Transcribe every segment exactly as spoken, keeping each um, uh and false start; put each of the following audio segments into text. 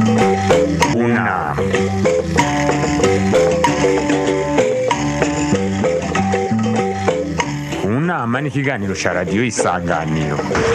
Una. Unama ni ikiganiro cya radiyo Isanganiro.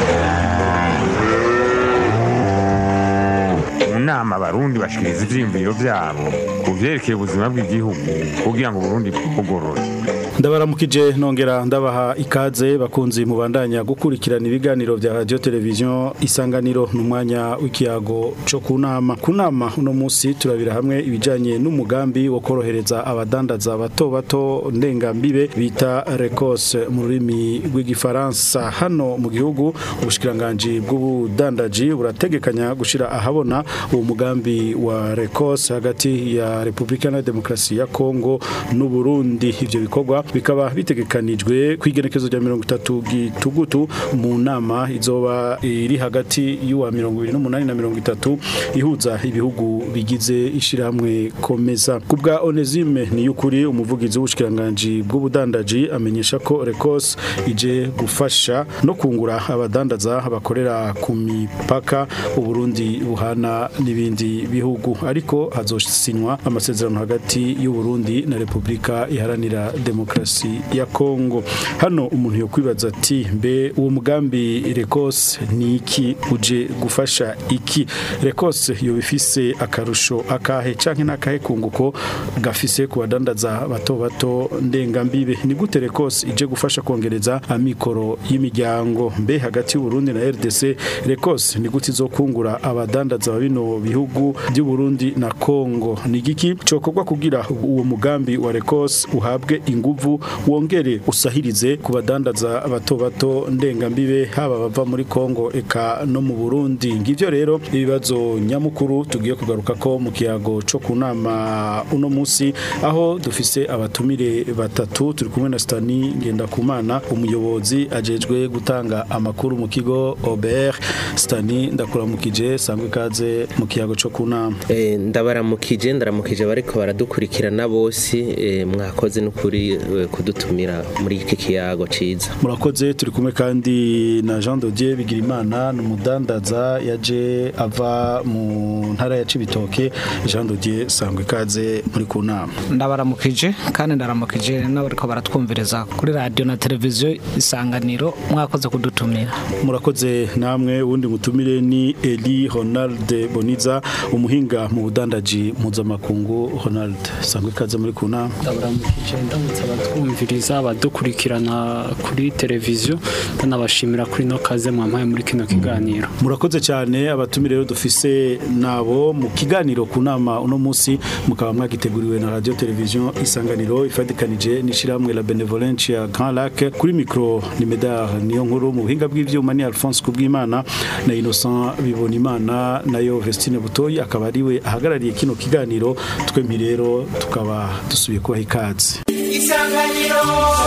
Unama abarundi bashikiriza ivyiyumviro vyabo ku vyerekeye ubuzima bw'igihugu kugira ngo Burundi bugorore. Ndabaramukije nongera ndabaha ikaze bakunzi mubandanya gukurikirana ibiganiro vya radio television Isanganiro n'umwanya w'ikiyago cyo kunama kunama uno munsi turabira hamwe ibijanye n'umugambi wo korohereza abadandaza bato bato ndengambibe bita Recos mu rurimi rw'igifaransa hano mu gihugu ubushikiranganje bw'ubudandaji burategekanya gushira ahabona uwo mugambi wa Recos hagati ya Republika na Demokarasi ya Kongo n'u Burundi ivyo bikorwa bikaba bitegekanijwe kwigenekezo rya mirongo itatu gitugutu mu nama izoba iri hagati y'uwa mirongo ibiri n'umunani na mirongo itatu ihuza ibihugu bigize ishiramwe komeza kubwa Onesime ni yukuri umuvugizi w'ubushikiranganje bw'ubudandaji amenyesha ko Recos ije gufasha no kungura abadandaza bakorera ku mipaka uburundi buhana n'ibindi bihugu ariko hazosinywa amasezerano hagati y'u Burundi na Republika iharanira Demokarasi ya Kongo. Hano umuntu yo kwibaza ati mbe uwo mugambi Recos ni iki uje gufasha iki? Recos yo bifise akarusho akahe canke nakahe kunguko gafise ku badandaza bato bato ndengambibe ni gute Recos ije gufasha kongereza amikoro y'imiryango mbe hagati y'u Burundi na R D C Recos ni gute izokungura abadandaza babino bihugu by'u Burundi na Kongo ni giki cokorwa kugira uwo mugambi wa Recos uhabwe inguvu wongere usahirize ku badandaza bato bato ndengambibe haba bava muri Kongo eka no mu Burundi ngivyo rero ibibazo nyamukuru tugiye kugaruka ko mu kiyago cyo kunama uno munsi aho dufise abatumire batatu turi kumwe na Stani Ngendakumana umuyobozi ajejwe gutanga amakuru mu kigo O B R. Stani ndakuramukije sangwe kaze mu kiyago cyo kunama. Eh ndabaramukije ndaramukije bariko baradukurikirana bose eh, mwakoze n'ukuri kudutumira muri iki kiyago ciza. Murakoze turi kumwe kandi na Jean Dodier Bigirimana n'umudandaza yaje ava mu ntara ya Cibitoke. Jean Dodier sangwe kaze muri kunama. Ndabaramukije kandi ndaramukije n'abariko baratwumvireza kuri radio na televiziyo Isanganiro mwakoze kudutumira. Murakoze namwe wundi mutumire ni Eli Ronald Boniza umuhinga mu budandaji mpuzamakungu. Ronald sangwe kaze muri kunama. Ndabaramukije ndamutse abatwumviriza abadukurikirana kuri televiziyo ndanabashimira kuri no kaze mwampaye muri kino kiganiro. Murakoze cyane abatumire rero dufise nabo mu kiganiro kunama uno munsi mukaba mwagiteguriwe na radio television Isanganiro ifadikanije nishiramwe la Benevolence ya Grand Lac kuri micro ni Medar niyo nkuru mu buhinga bw'ivyuma ni Alphonse Kubwimana na Innocent Bibonimana nayo Vestine Butoyi akaba ariwe ahagarariye kino kiganiro twempi rero tukaba dusubiye kubaha ikaze. Isanganiro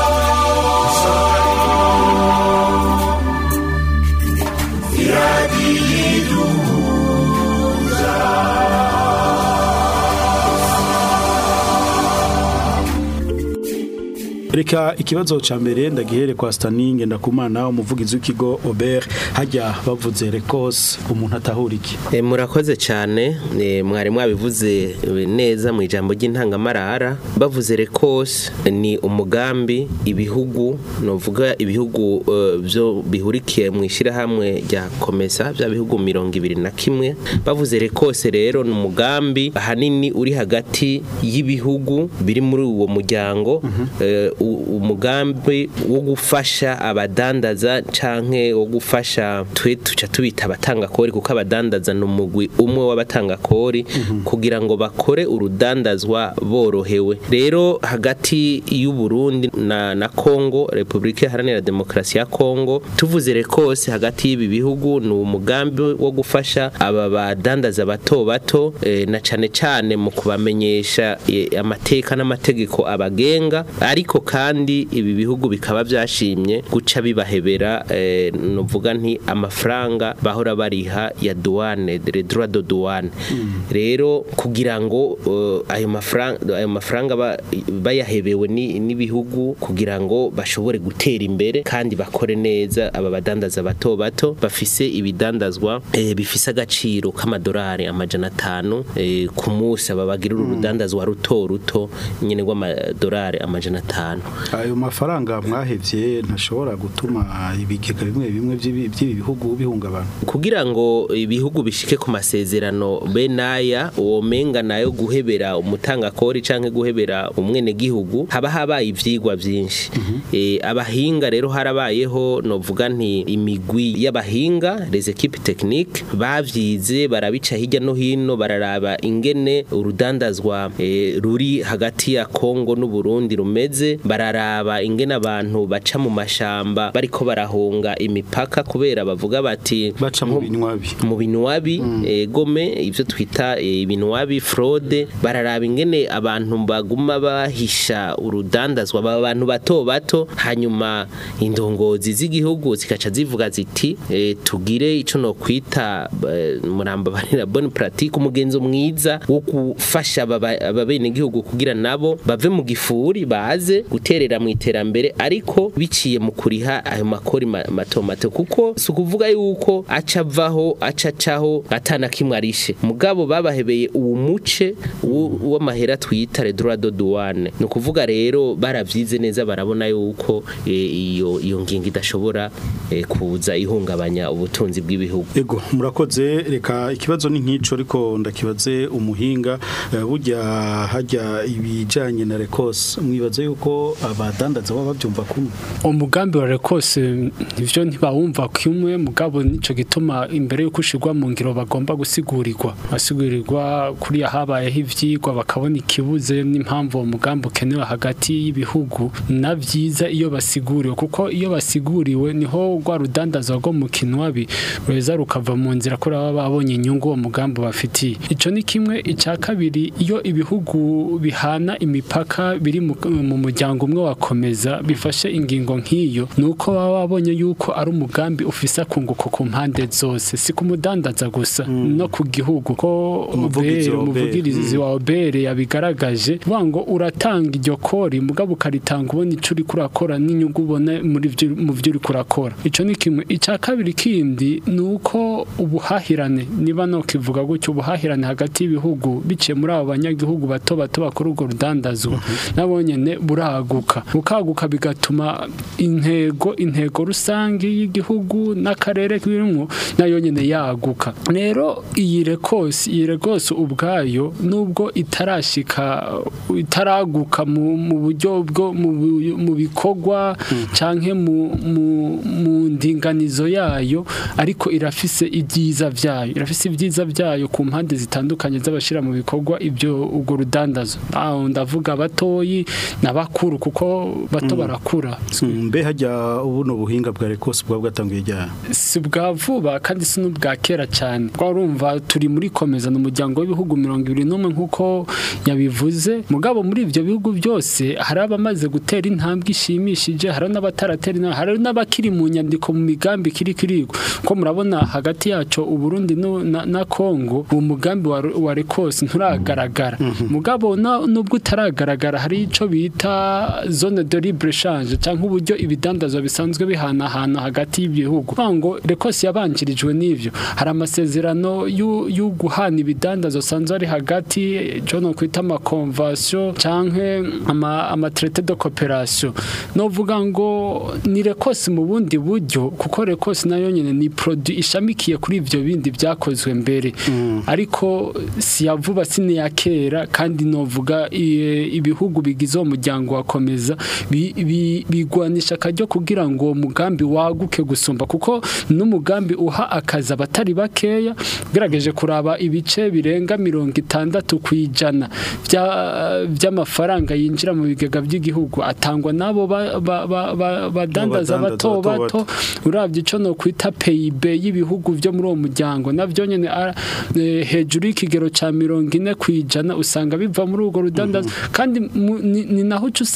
Reka ikibazo ca mbere ndagihere kwa Stani Ngendakumana umuvugizi w'ikigo O B R hajya bavuze Recos umuntu atahuriki. E, murakoze cyane e, mwari mwabivuze neza mu ijambo ry'intangamarara bavuze Recos ni umugambi ibihugu novuga ibihugu uh, byo bihurikiye mu ishira hamwe rya komesa bya bihugu mirongo ibiri na kimwe bavuze Recos rero ni umugambi ahanini uri hagati y'ibihugu biri muri uwo muryango uh-huh. uh, umugambi wo gufasha abadandaza canke wo gufasha twe tuca tubita abatanga kori kuko abadandaza n'umugwi umwe w'abatanga kori mm-hmm. kugira ngo bakore urudandazwa borohewe rero hagati y'u Burundi na na Kongo Republika Iharanira Demokarasi ya Kongo tuvuze Recos hagati y'ibi bihugu ni umugambi wo gufasha aba badandaza bato bato e, na cane cane mu kubamenyesha e, amateka n'amategeko abagenga ariko kandi ibi bihugu bikaba byashimye guca bibahebera eh, novuga nti amafaranga bahora bariha ya douane de droit de douane mm. rero kugira ngo uh, ayo mafaranga ayo mafaranga ba, bayahebewe ni n'ibihugu kugira ngo bashobore gutera imbere kandi bakore neza aba badandaza bato bato bafise ibidandazwa eh, bifise agaciro k'amadolari amajana atanu eh, ku munsi babagira urudandazwa ruto ruto nyene rw'amadolari amajana atanu ayo mafaranga mwahevye ntashobora gutuma ibigega bimwe bimwe by'ibi bihugu bihungabana kugira ngo ibihugu bishike ku masezerano benaya uwo menga nayo guhebera umutanga kori canke guhebera umwene gihugu haba habaye ivyigwa byinshi mm -hmm. e, abahinga rero harabayeho novuga nti imigwi y'abahinga les équipes techniques bavyize barabica hirya no hino bararaba ingene urudandazwa e, ruri hagati ya Kongo n'u Burundi rumeze bararaba ingene abantu baca mu mashamba bariko barahunga imipaka kubera bavuga bati baca mu binwabi mu binwabi mm. e, gome ivyo twita e, ibinwabi fraude bararaba ingene abantu baguma bahisha urudandazwa abantu bato bato hanyuma indongozi z'igihugu zikaca zivuga ziti e, tugire ico no kwita e, muramba barira bonne pratique umugenzo mwiza wo gufasha ababene gihugu kugira nabo bave mu gifuri baze guterera mu iterambere ariko biciye mu kuriha ayo makori mato mato kuko sukuvuga yuko aca vaho aca caho atana kimwe arishe mugabo babahebeye uwo muce w'amahera twita le droit de douane no kuvuga rero baravyize neza barabona yuko iyo iyo ngingo idashobora e, kuza ihungabanya ubutunzi bw'ibihugu ego murakoze reka ikibazo ni nkico ariko ndakibaze umuhinga uh, burya hajya ibijanye na Rekos mwibaze yuko abadandaza baba bavyumva kumwe umugambi wa Rekos ivyo ntibawumva kumwe mugabo nico gituma imbere yuko ushirwa mu ngiro bagomba gusigurirwa basigurirwa kuri habaye ivyigwa bakabona ikibuze n'impamvu uwo mugambi ukenewe hagati y'ibihugu na vyiza iyo basiguriwe kuko iyo basiguriwe niho rwa rudandaza rwo mu kinwabi rweza rukava mu nzira kuri aba babonye inyungu uwo mugambi bafitiye ico ni kimwe ica kabiri iyo ibihugu bihana imipaka biri mu muryango umwe wakomeza bifashe ingingo nk'iyo nuko baba babonye yuko ari umugambi ufisa kunguko ku mpande zose si kumudandaza gusa mm. no ku gihugu ko umuvugirizi mm. wa Obere yabigaragaje wango uratanga iryo kori mugabo ukaritanga ubona ico uri kurakora n'inyungu ubona muri mu byo uri kurakora ico ni kimwe ica kabiri kindi nuko ubuhahirane niba no kivuga gutyo ubuhahirane hagati y'ibihugu biciye muri abo banyagihugu bato bato bakora urwo rudandazwa mm -hmm. nabonyene buraguka bukaguka bigatuma intego intego rusangi y'igihugu n'akarere kirimo nayo nyene yaguka rero iyi Rekos iyi Rekos ubwayo nubwo itarashika itaraguka mu buryo bwo mu bikogwa mm. canke mu mu ndinganizo yayo ariko irafise ibyiza vyayo irafise ibyiza vyayo ku mpande zitandukanye z'abashira mu bikogwa ibyo ubwo rudandazo aho ndavuga batoyi nabakuru kuko bato mm. barakura mbe hajya ubuno buhinga bwa Rekos bwa bwatanguye jya si bwa vuba kandi si n'ubwa kera cyane twarumva turi muri komeza n'umuryango w'ibihugu mirongo ibiri n'umwe nkuko yabivuze mugabo muri ivyo bihugu byose hari abamaze gutera intambwe ishimishije hari n'abataratera hari n'abakiri mu nyandiko mu migambi kiri kirigo ko murabona hagati yaco u Burundi no, na, na Kongo uwo mugambi wa, wa Rekos nturagaragara mm -hmm. mugabo nubwo utaragaragara hari ico bita zone de libre échange canke uburyo ibidandazwa bisanzwe bihana hana hagati y'ibihugu ngo Rekos yabanjirijwe n'ivyo hari amasezerano y'u guhana ibidandazwa sanzwe ari hagati John kwita ama convention canke ama ama traité de coopération no vuga ngo ni Rekos mu bundi buryo kuko Rekos nayo nyene ni produit ishamikiye kuri ivyo bindi byakozwe mbere mm. ariko si yavuba sine ya kera kandi no vuga ibihugu bigize umuryango wakomeza bigwanisha bi, kajyo kugira ngo umugambi waguke gusumba kuko n'umugambi uha akaza batari bakeya gerageje kuraba ibice birenga mirongo itandatu kwijana by'amafaranga yinjira mu bigega by'igihugu atangwa nabo badandaza bato bato uravye ico no kwita P I B y'ibihugu byo muri uwo muryango navyo nyene hejuru y'ikigero ca mirongo ine kwijana usanga biva muri urwo rudandaza kandi ni naho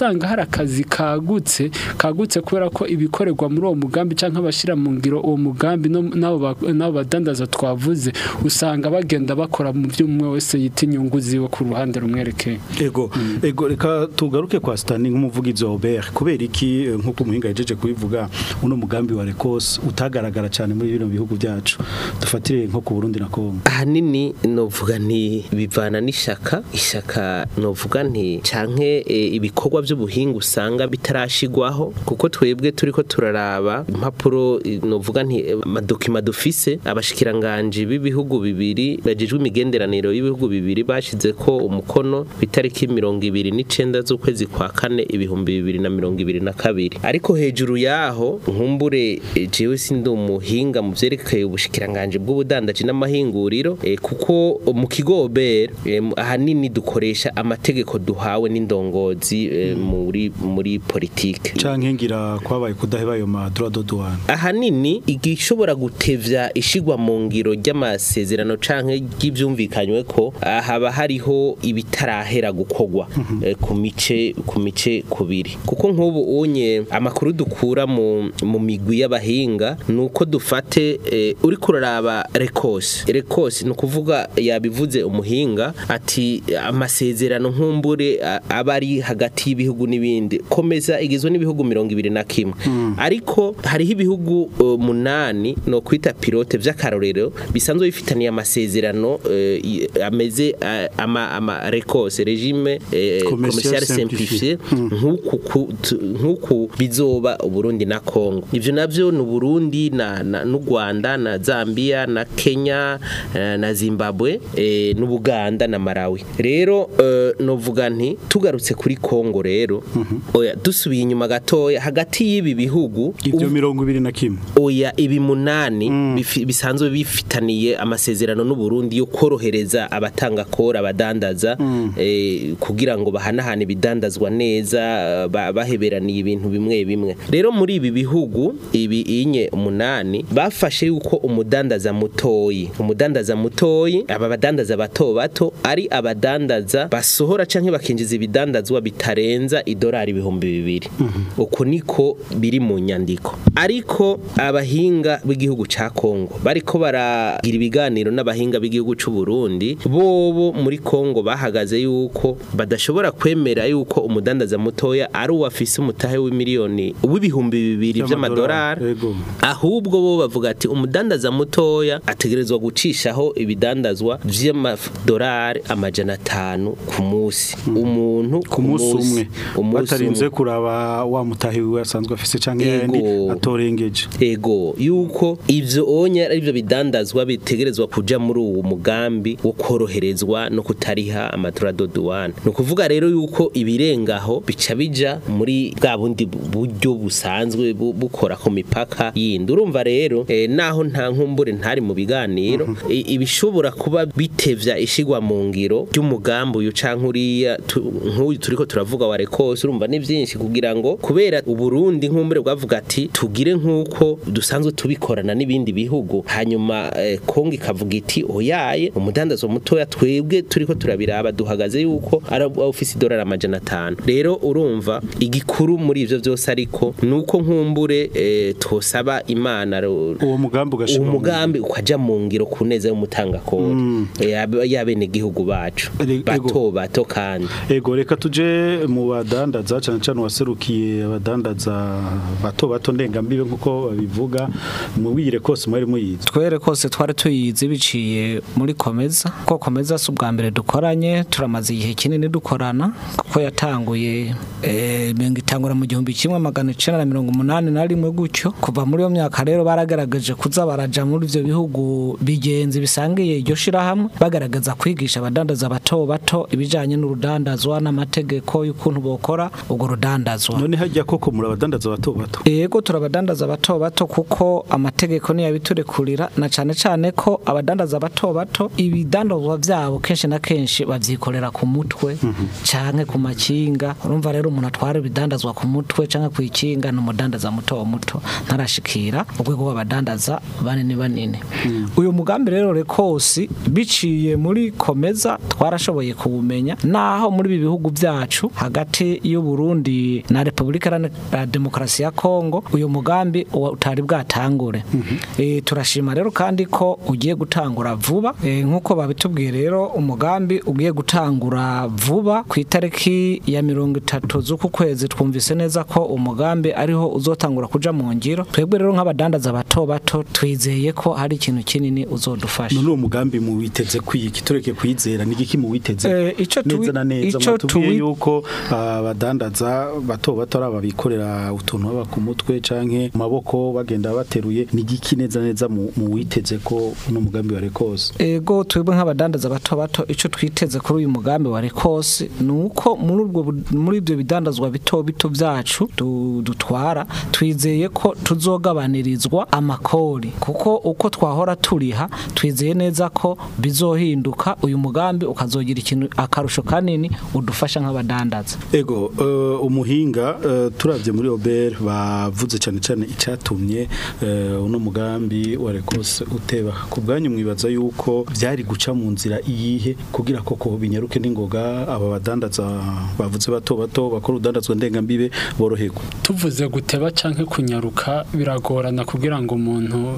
usanga hari akazi kagutse kagutse kubera ko ibikorerwa muri uwo mugambi canke abashira mu ngiro uwo mugambi nabo nabo badandaza twavuze usanga bagenda bakora mu by'umwe wese yita inyungu ziwe ku ruhande rumwerekeye. Ego mm. ego reka tugaruke kwa standing nk'umuvugizi wa Robert kubera iki nkuko muhinga yejeje kubivuga uno mugambi wa Rekos utagaragara cyane muri bino bihugu byacu dufatire nko ku Burundi na Kongo. Ahanini novuga nti bivana n'ishaka ishaka novuga nti canke e, ibikorwa by'ubuhinga usanga bitarashigwaho kuko twebwe turiko turaraba impapuro novuga nti amadokima dufise abashikiranganje b'ibihugu bibiri bajejwe imigenderaniro y'ibihugu bibiri bashize ko umukono bitariki mirongo ibiri n'icenda z'ukwezi kwa kane ibihumbi bibiri na mirongo ibiri na kabiri ariko hejuru yaho nkumbure jewe sindi umuhinga mu vyerekeye ubushikiranganje bw'ubudandaji n'amahinguriro e, kuko mu kigobe e, ahanini dukoresha amategeko duhawe n'indongozi e, muri muri politike canke ngira kwabaye kudaheba ayo ma droit de douane ahanini igishobora gutevya ishigwa mu ngiro ry'amasezerano canke ry'ivyumvikanywe ko haba hariho ibitarahera gukogwa e, ku mice ku mice kubiri kuko nk'ubu unye amakuru dukura mu mu migwi y'abahinga nuko dufate e, uri kuraraba Rekos Rekos no kuvuga yabivuze umuhinga ati amasezerano nkumbure abari hagati y'ibihugu n'ibindi komeza igizwe n'ibihugu mirongo ibiri na kimwe mm. ariko hariho ibihugu uh, munani no kwita pilote vy'akarorero bisanzwe bifitaniye amasezerano uh, ameze uh, ama ama Rekos regime uh, commercial simplifié nkuku nkuku bizoba Burundi na Kongo ivyo navyo nu Burundi na n'u Rwanda na Zambia na Kenya uh, na Zimbabwe uh, n'u Buganda na Malawi rero uh, novuga nti tugarutse kuri Kongo rero mm -hmm. oya dusubiye inyuma gatoya hagati y'ibi bihugu ivyo mirongo ibiri na kimwe oya ibi munani mm. bifi, bisanzwe bifitaniye amasezerano n'u Burundi yo korohereza abatanga kora abadandaza mm. eh, kugira ngo bahanahane bidandazwa neza baheberaniye ibintu bimwe bimwe rero muri ibi bihugu ibi inye umunani bafashe yuko umudandaza mutoyi umudandaza mutoyi aba badandaza bato bato ari abadandaza basohora canke bakinjiza ibidandazwa bitarenza idolari ibihumbi bibiri mm -hmm. uko niko biri mu nyandiko ariko abahinga b'igihugu ca Kongo bariko baragira ibiganiro n'abahinga b'igihugu c'u Burundi bobo muri Kongo bahagaze yuko badashobora kwemera yuko umudandaza mutoya ari uwafise umutahe w'imiliyoni w'ibihumbi bibiri by'amadolari ahubwo bo bavuga ati umudandaza mutoya ategerezwa gucishaho ibidandazwa vy'amadolari amajana atanu ku munsi mm. umuntu ku munsi umwe batarinze kuraba wa mutahe wiwe asanzwe afise canke yandi atorengeje ego yuko ivyo onya ari byo bidandazwa bitegerezwa kuja muri uwo mugambi wo koroherezwa no kutariha amadolari de douane no kuvuga rero yuko ibirengaho bica bija muri bwa bundi buryo busanzwe bukora ku mipaka yindi urumva rero e, naho nta nkumbure ntari mu biganiro mm -hmm. e, ibishobora kuba bitevya ishigwa mu ngiro ry'umugambi uyu canke uriya nk'uyu turiko turavuga wa Rekos urumva ni byinshi kugira ngo kubera uburundi nkumbure bwavuga ati tugire nkuko dusanzwe tubikorana n'ibindi bihugu hanyuma eh, Kongo ikavuga iti oyaye umudandazo mutoya twebwe turiko turabiraba duhagaze yuko ari ofisi dollar amajana atanu rero urumva igikuru muri ivyo byose ariko nuko nkumbure eh, twosaba Imana uwo mugambi ugashika uwo mugambi ukaja mu ngiro kuneza y'umutanga kora mm. eh, yabene gihugu bacu bato bato kandi ego reka tuje mu badandaza cyane cyane waserukiye abadandaza bato bato ndengambibe nkuko babivuga mu wire kose mwari muyizi twere kose twari tuyizi biciye muri komeza ko komeza su bwa mbere dukoranye turamaze igihe kinini dukorana kuko yatanguye eh mengi itangura mu gihumbi kimwe magana icenda na mirongo umunani na rimwe gutyo kuva muri yo myaka rero baragaragaje kuza baraja muri ivyo bihugu bigenzi bisangiye iryo shira hamwe bagaragaza kwigisha abadandaza bato bato ibijanye n'urudandazwa n'amategeko y'ukuntu bokora ubwo rudandazwa none hajya koko muri abadandaza bato bato yego turabadandaza bato bato kuko amategeko ni yabiturekurira na cane cane ko abadandaza bato bato ibidandazwa vyabo kenshi na kenshi bavyikorera ku mutwe mm -hmm. canke ku makinga urumva rero umuntu atwara ibidandazwa ku mutwe canke kwikinga n'umudandaza muto muto ntarashikira ubwo abadandaza banini banini mm. uyu mugambi rero rekosi biciye muri komeza twarashoboye kuwumenya naho muri ibi bihugu byacu hagati y'u Burundi na Republika ya Demokarasi ya Kongo uyu mugambi utari bwatangure mm -hmm. e, turashima rero kandi ko ugiye gutangura vuba e, nkuko babitubwiye rero umugambi ugiye gutangura vuba ku itariki ya mirongo itatu z'uku kwezi twumvise neza ko umugambi ariho uzotangura kuja mu ngiro twebwe rero nk'abadandaza bato bato twizeye ko hari ikintu kinini uzodufasha none uwo mugambi mu witeze kwiki tureke kwizera nigiki mu witeze e, ico neza na neza ico tubiye yuko abadandaza uh, bato bato ari ababikorera utuntu baba ku mutwe canke maboko bagenda bateruye nigiki neza neza mu witeze ko no mugambi wa Rekose ego twebwe nk'abadandaza bato bato ico twiteze kuri uyu mugambi wa Rekose nuko muri urwo muri ibyo bidandazwa bito bito byacu dutwara twizeye ko tuzogabanirizwa amakori kuko uko twahora turiha twizeye neza ko bizohinduka uyu mugambi ukazogira ikintu akarusho kanini udufasha nk'abadandaza ego uh, umuhinga uh, turavye muri Obert bavuze cyane cyane icyatumye uh, uno mugambi wa Rekose uteba ku bwanyu mwibaza yuko byari guca mu nzira iyihe kugira koko binyaruke n'ingoga aba badandaza bavuze bato bato bakora udandazwa ndengambibe boroherwa tuvuze guteba canke kunyaruka biragorana kugira ngo umuntu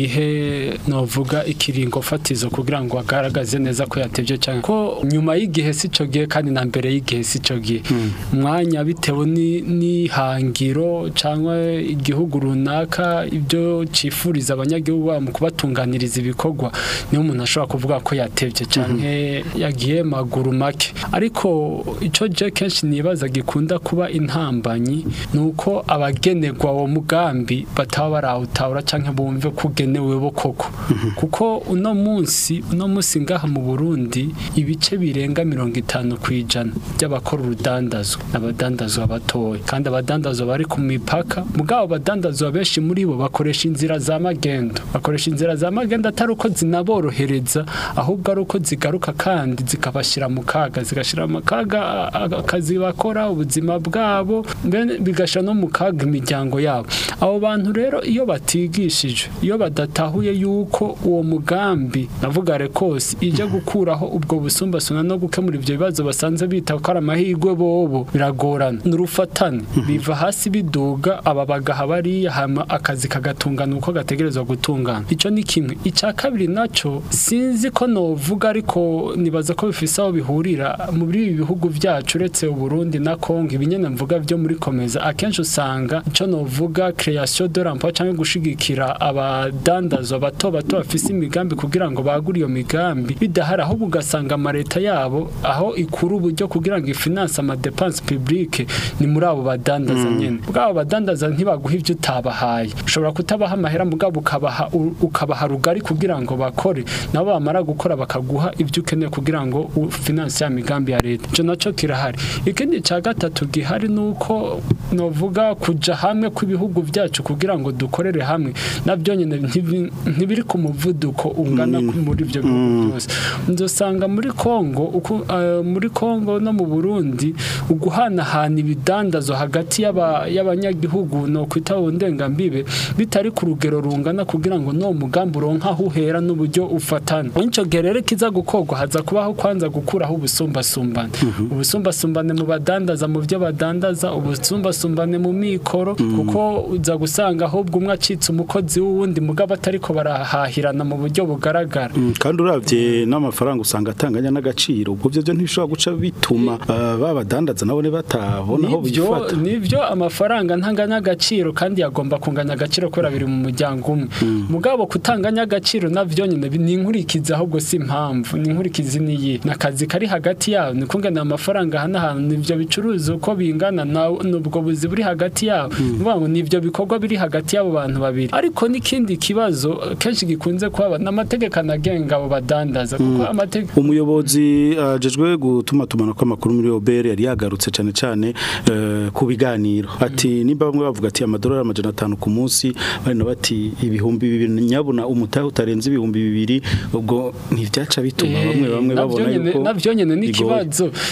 yihe novuga ikiringo fatizo kugira ngo agaragaze neza ko yatevye canke ko nyuma y'igihe sico gihe kandi na mbere y'igihe sico gihe mwanya hmm. bitewe ni ni hangiro canke igihugu runaka ibyo cifuriza abanyagihugu mu kubatunganiriza ibikorwa niyo umuntu ashobora kuvuga ko yatevye canke hmm. yagiye maguru make ariko ico je kenshi nibaza gikunda kuba intambanyi nuko abagenerwa wo mugambi bataba barawutahura canke bumve kugenewe bo koko kuko uno munsi uno munsi ngaha mu Burundi ibice birenga mirongo itanu kwijana by'abakora urudandazwa n'abadandazwa batoye kandi abadandazwa bari ku mipaka mugabo badandazwa benshi muri bo bakoresha inzira za magendo bakoresha inzira za magendo atari uko zinaborohereza ahubwo ari uko zigaruka kandi zikabashira mu kaga zigashira mu kaga akazi bakora ubuzima bwabo bigasha no mu kaga imiryango yabo abo bantu rero iyo batigishije iyo badatahuye yuko uwo mugambi navuga Rekose ije gukuraho ubwo busumbasuna no gukemura ibyo bibazo basanze bita ko ari amahirwe bobo biragorana n'urufatane biva hasi biduga aba bagaha bari hama akazi kagatungana uko gategerezwa gutungana ico ni kimwe ica kabiri naco sinzi ko novuga ariko nibaza ko bifise aho bihurira muri ibi bihugu byacu uretse u Burundi na Kongo ibinyene mvuga byo muri komeza akenshi usanga ico novuga création de l'emploi cyangwa gushigikira abadandazwa bato bato bafise imigambi kugira ngo bagure iyo migambi bidahara aho ugasanga amareta yabo aho ikuru uburyo kugira ngo ifinance ama dépenses publiques ni muri abo badandaza mm. nyene bwabo badandaza ntibaguha ivyo utabahaye ushobora kutabaha amahera mugabo ukabaha ukabaha rugari kugira ngo bakore nabo bamara gukora bakaguha ivyo ukeneye kugira ngo finance ya migambi ya leta ico naco kirahari ikindi ca gatatu gihari nuko novuga kuja hamwe kw'ibihugu byacu kugira ngo dukorere hamwe nabyo nyene ntibiri ku muvuduko ungana muri ivyo bihugu byose nzosanga muri Kongo uko uh, muri Kongo no mu Burundi uguhanahana ibidandazo hagati y'abanyagihugu no kwitaho ndengambibe bitari ku rugero rungana kugira ngo no mugambi uronka uhera n'uburyo ufatana inco gerere kiza gukorwa haza kubaho kwanza gukuraho ubusumbasumbane ubusumbasumbane mu badandaza mu byo badandaza ubusumbasumbane mu mikoro kuko uza gusanga ahubwo umwe acitse umukozi w'uwundi mugabo atariko barahahirana mu buryo bugaragara kandi uravye n'amafaranga usanga atanganya n'agaciro ubwo byo byo ntishobora guca bituma babadandaza nabone batabona aho bifata nivyo amafaranga ntanganya agaciro kandi yagomba kunganya agaciro kora biri mu muryango umwe mugabo kutanganya agaciro navyo nyine ni inkurikiza ahubwo si impamvu ni inkurikizi niyi nakazi kari hagati yabo ni kungana amafaranga hana hana nivyo bicuruza uko bingana n'ubwo buzi buri hagati yabo vuga ngo nivyo bikorwa biri hagati yabo bantu babiri ariko nikindi kibazo kenshi gikunze kwaba n'amategeko anagenga abo badandaza kuko amategeko umuyobozi ajejwe gutuma tumana kwa makuru muri Obert yari yagarutse cyane cyane ku biganiro ati nimba bamwe bavuga ati amadolari amajana atanu ku munsi bari no bati ibihumbi bibiri nyabuna umutahe utarenze ibihumbi bibiri ubwo ntivyaca bituma bamwe bamwe babona yuko navyo nyene n'ikibazo ikibazo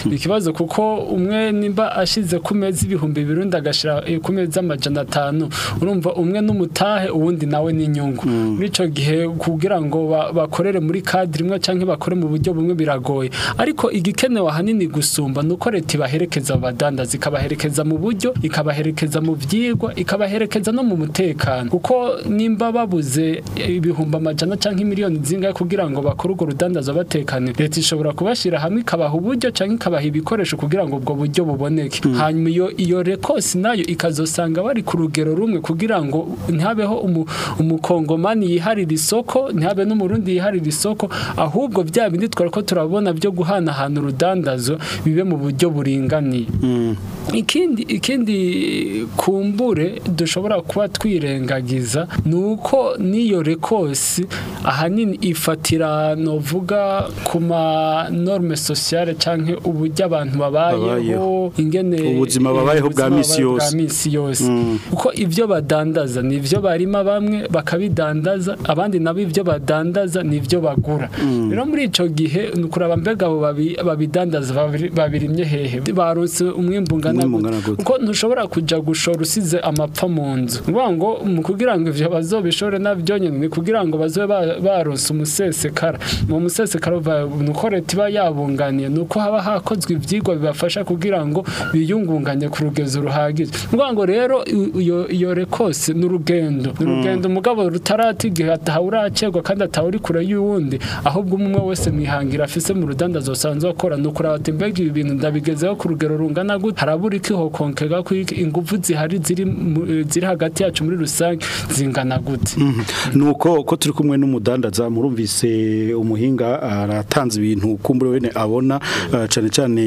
ikibazo kuko umwe nimba ashize ku meza ibihumbi birundi agashira ku meza amajana atanu urumva umwe n'umutahe uwundi nawe n'inyungu muri ico gihe kugira ngo bakorere muri cadre imwe canke bakore mu buryo bumwe biragoye ariko igikenewe ahanini gusumba nuko leta ibaherekeza abadandaza ikabaherekeza mu buryo ikabaherekeza mu vyigwa ikabaherekeza no mu mutekano kuko nimba babuze ibihumbi amajana canke miliyoni zingahe kugira ngo bakore urwo rudandaza batekane leta ishobora kubashira hamwe ikabaha uburyo canke ikabaha ibikoresho kugira ngo ubwo buryo buboneke hanyuma iyo iyo rekosi nayo ikazosanga bari ku rugero rumwe kugira ngo ntihabeho umukongomani yiharira isoko ntihabe n'umurundi yiharira isoko ahubwo bya bindi twariko turabona byo guhana hana urudandazo bibe mu buryo buringaniye ikindi ikindi kumbure dushobora kuba twirengagiza nuko niyo rekosi ahanini ifatira novuga kuma norme sociale canke uburyo abantu babayeho ingene ubuzima babayeho bwa misi yose uko ivyo badandaza nivyo barima bamwe bakabidandaza abandi nabo ivyo badandaza nivyo bagura rero muri ico gihe nukuraba mbega abo babidandaza babirimye hehe barose umwimbu ngana uko ntushobora kuja gushora usize amapfa mu nzu ngo mu kugira ngo ivyo bazobishore navyo nyene ni kugira ngo bazobe barose umusesekara mu musesekara nuko leta iba yabunganiye nuko haba hakozwe ivyigwa bibafasha kugira ngo biyungunganye ku rugezo ruhagije ngo rero iyo iyo rekose n'urugendo n'urugendo mugabo rutaratigihe atahuracegwa kandi atahuri kure y'uwundi ahubwo umwe wese mwihangira afise mu rudandazo sanzwe akora nukuraba tembega ibintu ndabigezeho ku rugero rungana gute harabura ikiho konkega ku ingufu zihari ziri ziri hagati yacu muri rusange zingana gute nuko uko turi kumwe n'umudandaza murumvise umuhinga aratanze ibintu kumbure wene abona cyane cyane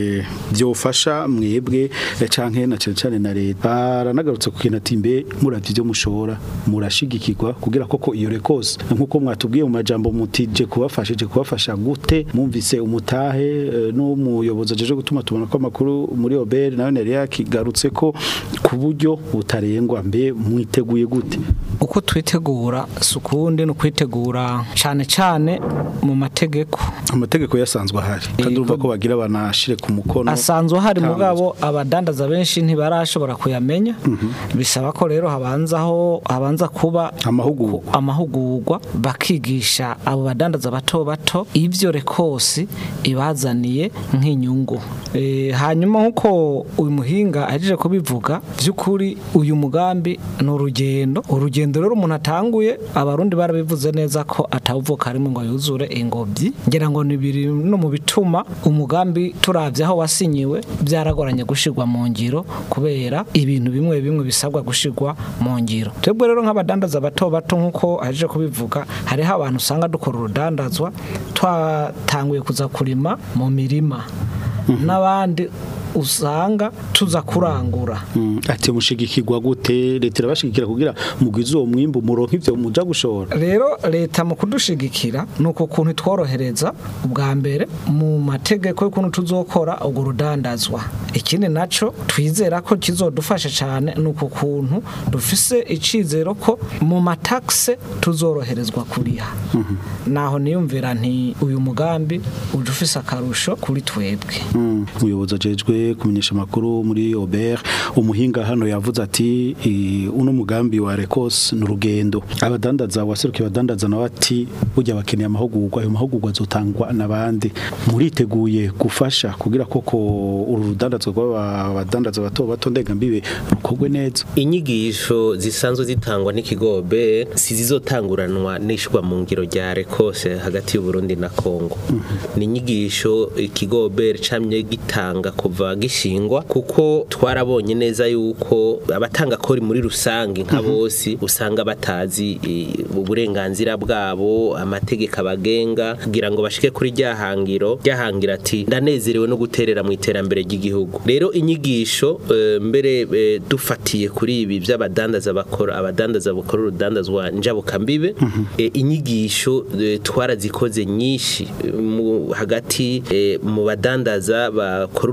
byofasha mwebwe canke na cyane cyane na leta baranagarutse ku kintu ati mbe muravye byo mushora murashigikirwa kugira koko iyo rekose nkuko mwatubwiye mu majambo mutije kubafashije kubafasha gute mumvise umutahe n'umuyobozi ajeje gutuma tubona ko amakuru muri Obel nawe yari yakigarutse ko ku buryo butarengwa mbe mwiteguye gute uko twitegura sukundi no kwitegura cyane cyane mu mategeko amategeko yasanzwe ahari kandi urumva ko bagira banashire ku mukono asanzwe ahari mugabo abadandaza benshi ntibarashobora kuyamenya bisaba ko rero habanzaho habanza kuba amahugurwa amahugurwa bakigisha abo badandaza bato bato ivyo rekosi ibazaniye nk'inyungu e, hanyuma nkuko uyu muhinga aje kubivuga by'ukuri uyu mugambi no rugendo urugendo rero umuntu atanguye abarundi barabivuze neza ko atawuvuka arimo ngo yuzure ingobyi ngira ngo nibiri no mu bituma umugambi turavye aho wasinyiwe byaragoranye gushirwa mu ngiro kubera ibintu bimwe bimwe bisabwa gushirwa mu ngiro twebwe rero nk'abadandaza bato bato nkuko aje kubivuga hari ha abantu usanga dukora urudandazwa twatanguye kuza kurima mu mirima n'abandi usanga tuza kurangura mm. ati mushigikirwa gute leta irabashigikira kugira mugwize uwo mwimbu muronka ivyo muja gushora rero leta mu kudushigikira nuko kuntu tworohereza ubwa mbere mu mategeko y'ukuntu tuzokora ubwo rudandazwa ikindi naco twizera ko kizodufasha cyane nuko kuntu dufise icizero ko mu mataxe tuzoroherezwa kuriha mm -hmm. naho niyumvira nti uyu mugambi ujufise akarusho kuri twebwe umuyobozi mm. ajejwe kumenyesha makuru muri Obel umuhinga hano yavuze ati uno mugambi wa rekose n'urugendo abadandaza waserukiye abadandaza nawe ati burya bakeneye amahugurwa ayo mahugurwa azotangwa nabandi muriteguye gufasha kugira koko uru rudandazwa rw'abadandaza bato bato ndega mbibe rukogwe neza inyigisho zisanzwe zitangwa n'ikigo Obel sizizotanguranwa n'ishwa mu ngiro rya rekose hagati y'u Burundi na Kongo mm -hmm. ni inyigisho ikigo Obel camye gitanga kuva gishingwa kuko twarabonye neza yuko abatanga kori muri rusange nka bose usanga batazi uburenganzira bwabo amategeko abagenga kugira ngo bashike kuri ryahangiro ryahangira ati ndanezerewe no guterera mu iterambere ry'igihugu rero inyigisho mbere dufatiye kuri ibi by'abadandaza bakora abadandaza bakora urudandazwa njabuka mbibe inyigisho twarazikoze nyinshi hagati mu badandaza bakora urudandazwa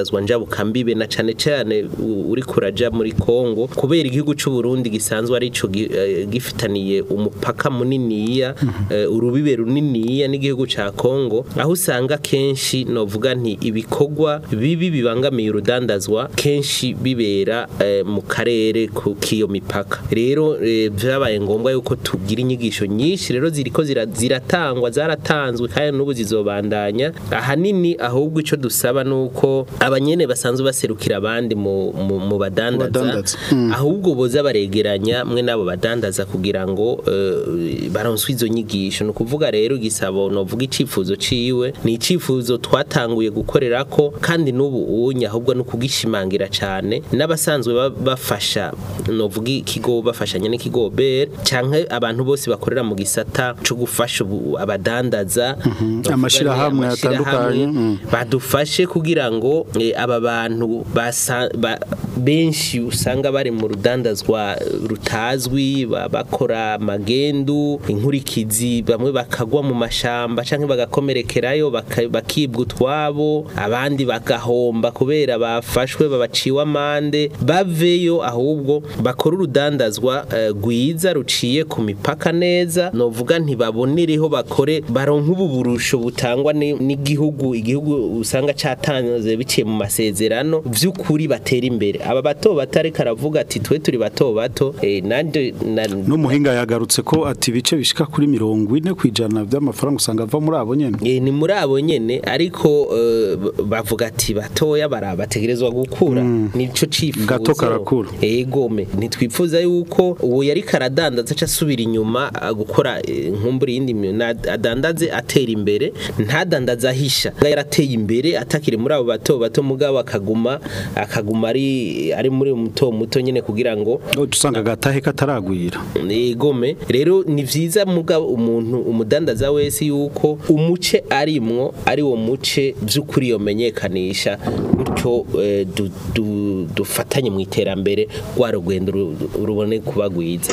rudandazwa njabukambibe na cane cane uri kuraja muri Kongo kubera igihugu c'u Burundi gisanzwe ari ico gifitaniye umupaka muniniya uh, urubibe runiniya n'igihugu ca Kongo aho usanga kenshi novuga nti ibikorwa bibi bibangamiye urudandazwa kenshi bibera uh, mu karere ku kiyo mipaka rero uh, vyabaye ngombwa yuko tugira inyigisho nyinshi rero ziriko ziratangwa zaratanzwe kandi n'ubu zizobandanya ahanini ahubwo ico dusaba nuko abanyene basanzwe baserukira abandi mu mu badandaza mm. ahubwo boza baregeranya mwe nabo badandaza kugira ngo uh, baronswe izo nyigisho no kuvuga rero gisabo no vuga icifuzo ciwe ni icifuzo twatanguye gukorerako kandi n'ubu unya ahubwo no kugishimangira cyane n'abasanzwe bafasha no vuga ikigo bafashanya n'ikigo ber canke abantu bose bakorera mu gisata cyo gufasha abadandaza mm -hmm. amashira hamwe atandukanye mm. badufashe kugira ngo e, aba bantu basa ba, benshi usanga bari mu rudandazwa rutazwi bakora magendu inkurikizi bamwe bakagwa mu mashamba canke bagakomerekerayo bakibwa utwabo abandi bagahomba kubera bafashwe babaciwe amande baveyo ahubwo bakora urudandazwa gwiza uh, ruciye ku mipaka neza novuga ntibabonereho bakore baronka ububurusho butangwa n'igihugu igihugu usanga catanze biciye mu masezerano vy'ukuri batera imbere aba bato batari karavuga ati twe turi bato bato eh nande n'umuhinga yagarutse ko ati bice bishika kuri mirongo ine kwijana by'amafaranga usanga ava muri abo nyene eh ni muri abo nyene ariko uh, bavuga ati batoya barabategerezwa gukura mm. nico cifuzo gato karakura egome nitwifuza yuko uwo yari karadandaza cyasubira inyuma gukora nkumburi yindi adandaze atera imbere ntadandaza hisha yarateye imbere atakire muri abo bato bato mugabo akaguma akaguma ari ari muri muto muto nyene kugira ngo dusanga gatahe kataragwira egome rero ni vyiza mugabo umuntu umudandaza wese yuko umuce arimwo ari wo muce vy'ukuri yomenyekanisha gutyo eh, du, du, dufatanye mu iterambere rwa rugendo rubone kubagwiza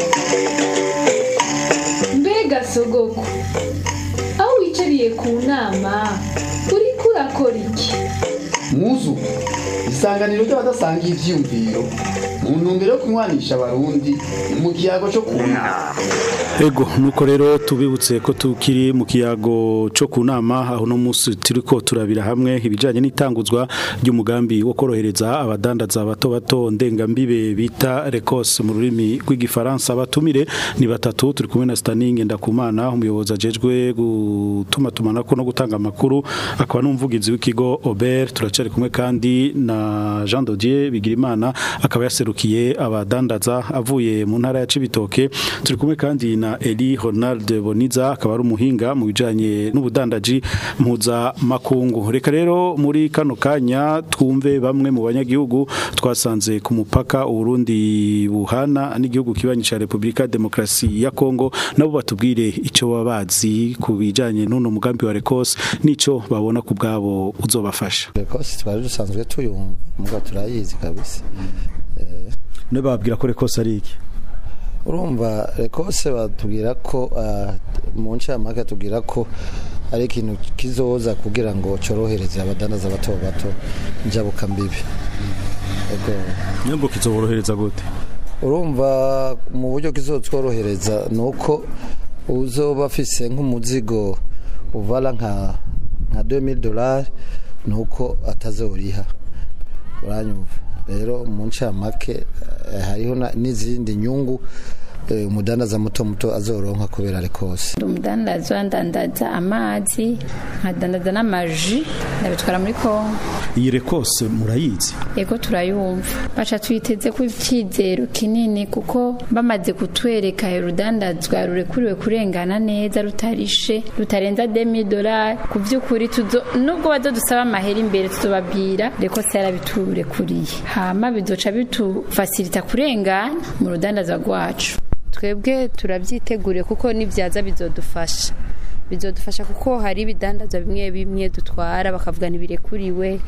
mbega sogoko aho wicariye ku nama uri kurakora iki muzu isanganiro ry'abadasanga ivyumviro mu ntumbero yo kunywanisha abarundi mu kiyago cyo kunama ego nuko rero tubibutse ko tukiri mu kiyago cyo kunama aho no musi turiko turabira hamwe ibijanye n'itanguzwa ry'umugambi wo korohereza abadandaza bato bato ndengambibe bita Recos mu rurimi rw'igifaransa batumire ni batatu turi kumwe na Stanning Ndakumana umuyobozi ajejwe gutuma tumanako no gutanga amakuru akaba n'umuvugizi w'ikigo Ober turacari kumwe kandi na Jean Dodier Bigirimana akaba yaserukiye abadandaza avuye mu ntara ya Cibitoke turi kumwe kandi na Eli Ronald Boniza akaba ari umuhinga mu bijanye n'ubudandaji mpuza makungu reka rero muri kano kanya twumve bamwe mu banyagihugu twasanze ku mupaka Uburundi buhana n'igihugu kibanyi ca Republika Demokrasi ya Kongo nabo batubwire ico babazi ku bijanye n'uno mugambi wa Recos nico babona ku bwabo uzobafasha Recos twari dusanzwe tuyumva muga turayizi kabisa eh ne babwira ko Recos ari iki urumva Recos batubwira ko uh, mu ncamake tubwira ko ari ikintu kizoza kugira ngo corohereze abadandaza bato bato njabukambibe ego nyambo kizoborohereza gute urumva mu buryo kizotworohereza nuko uzoba afise nk'umuzigo uvala nka nka deux mille dollars nuko atazoriha uranyumva rero mu ncamake hariho n'izindi nyungu umudandaza muto muto azoronka kubera Recos umudandaza ndandaza amazi nkadandaza n'amaji ndabitwara muri Kongo iyi Recos murayizi yego turayumva baca twiteze ku ikizero kinini kuko bamaze kutwereka urudandazwa rurekuriwe kurengana neza rutarishe rutarenza deux mille dollars ku by'ukuri tuzo nubwo bazodusaba amahera imbere tuzobabwira Recos yarabiturekuriye hama bizoca bitufacilita kurengana mu rudandaza rwacu twebwe turabyiteguriye kuko nibyaza bizodufasha bizodufasha kuko hari ibidandazwa bimwe bimwe dutwara bakavuga nibirekuriwe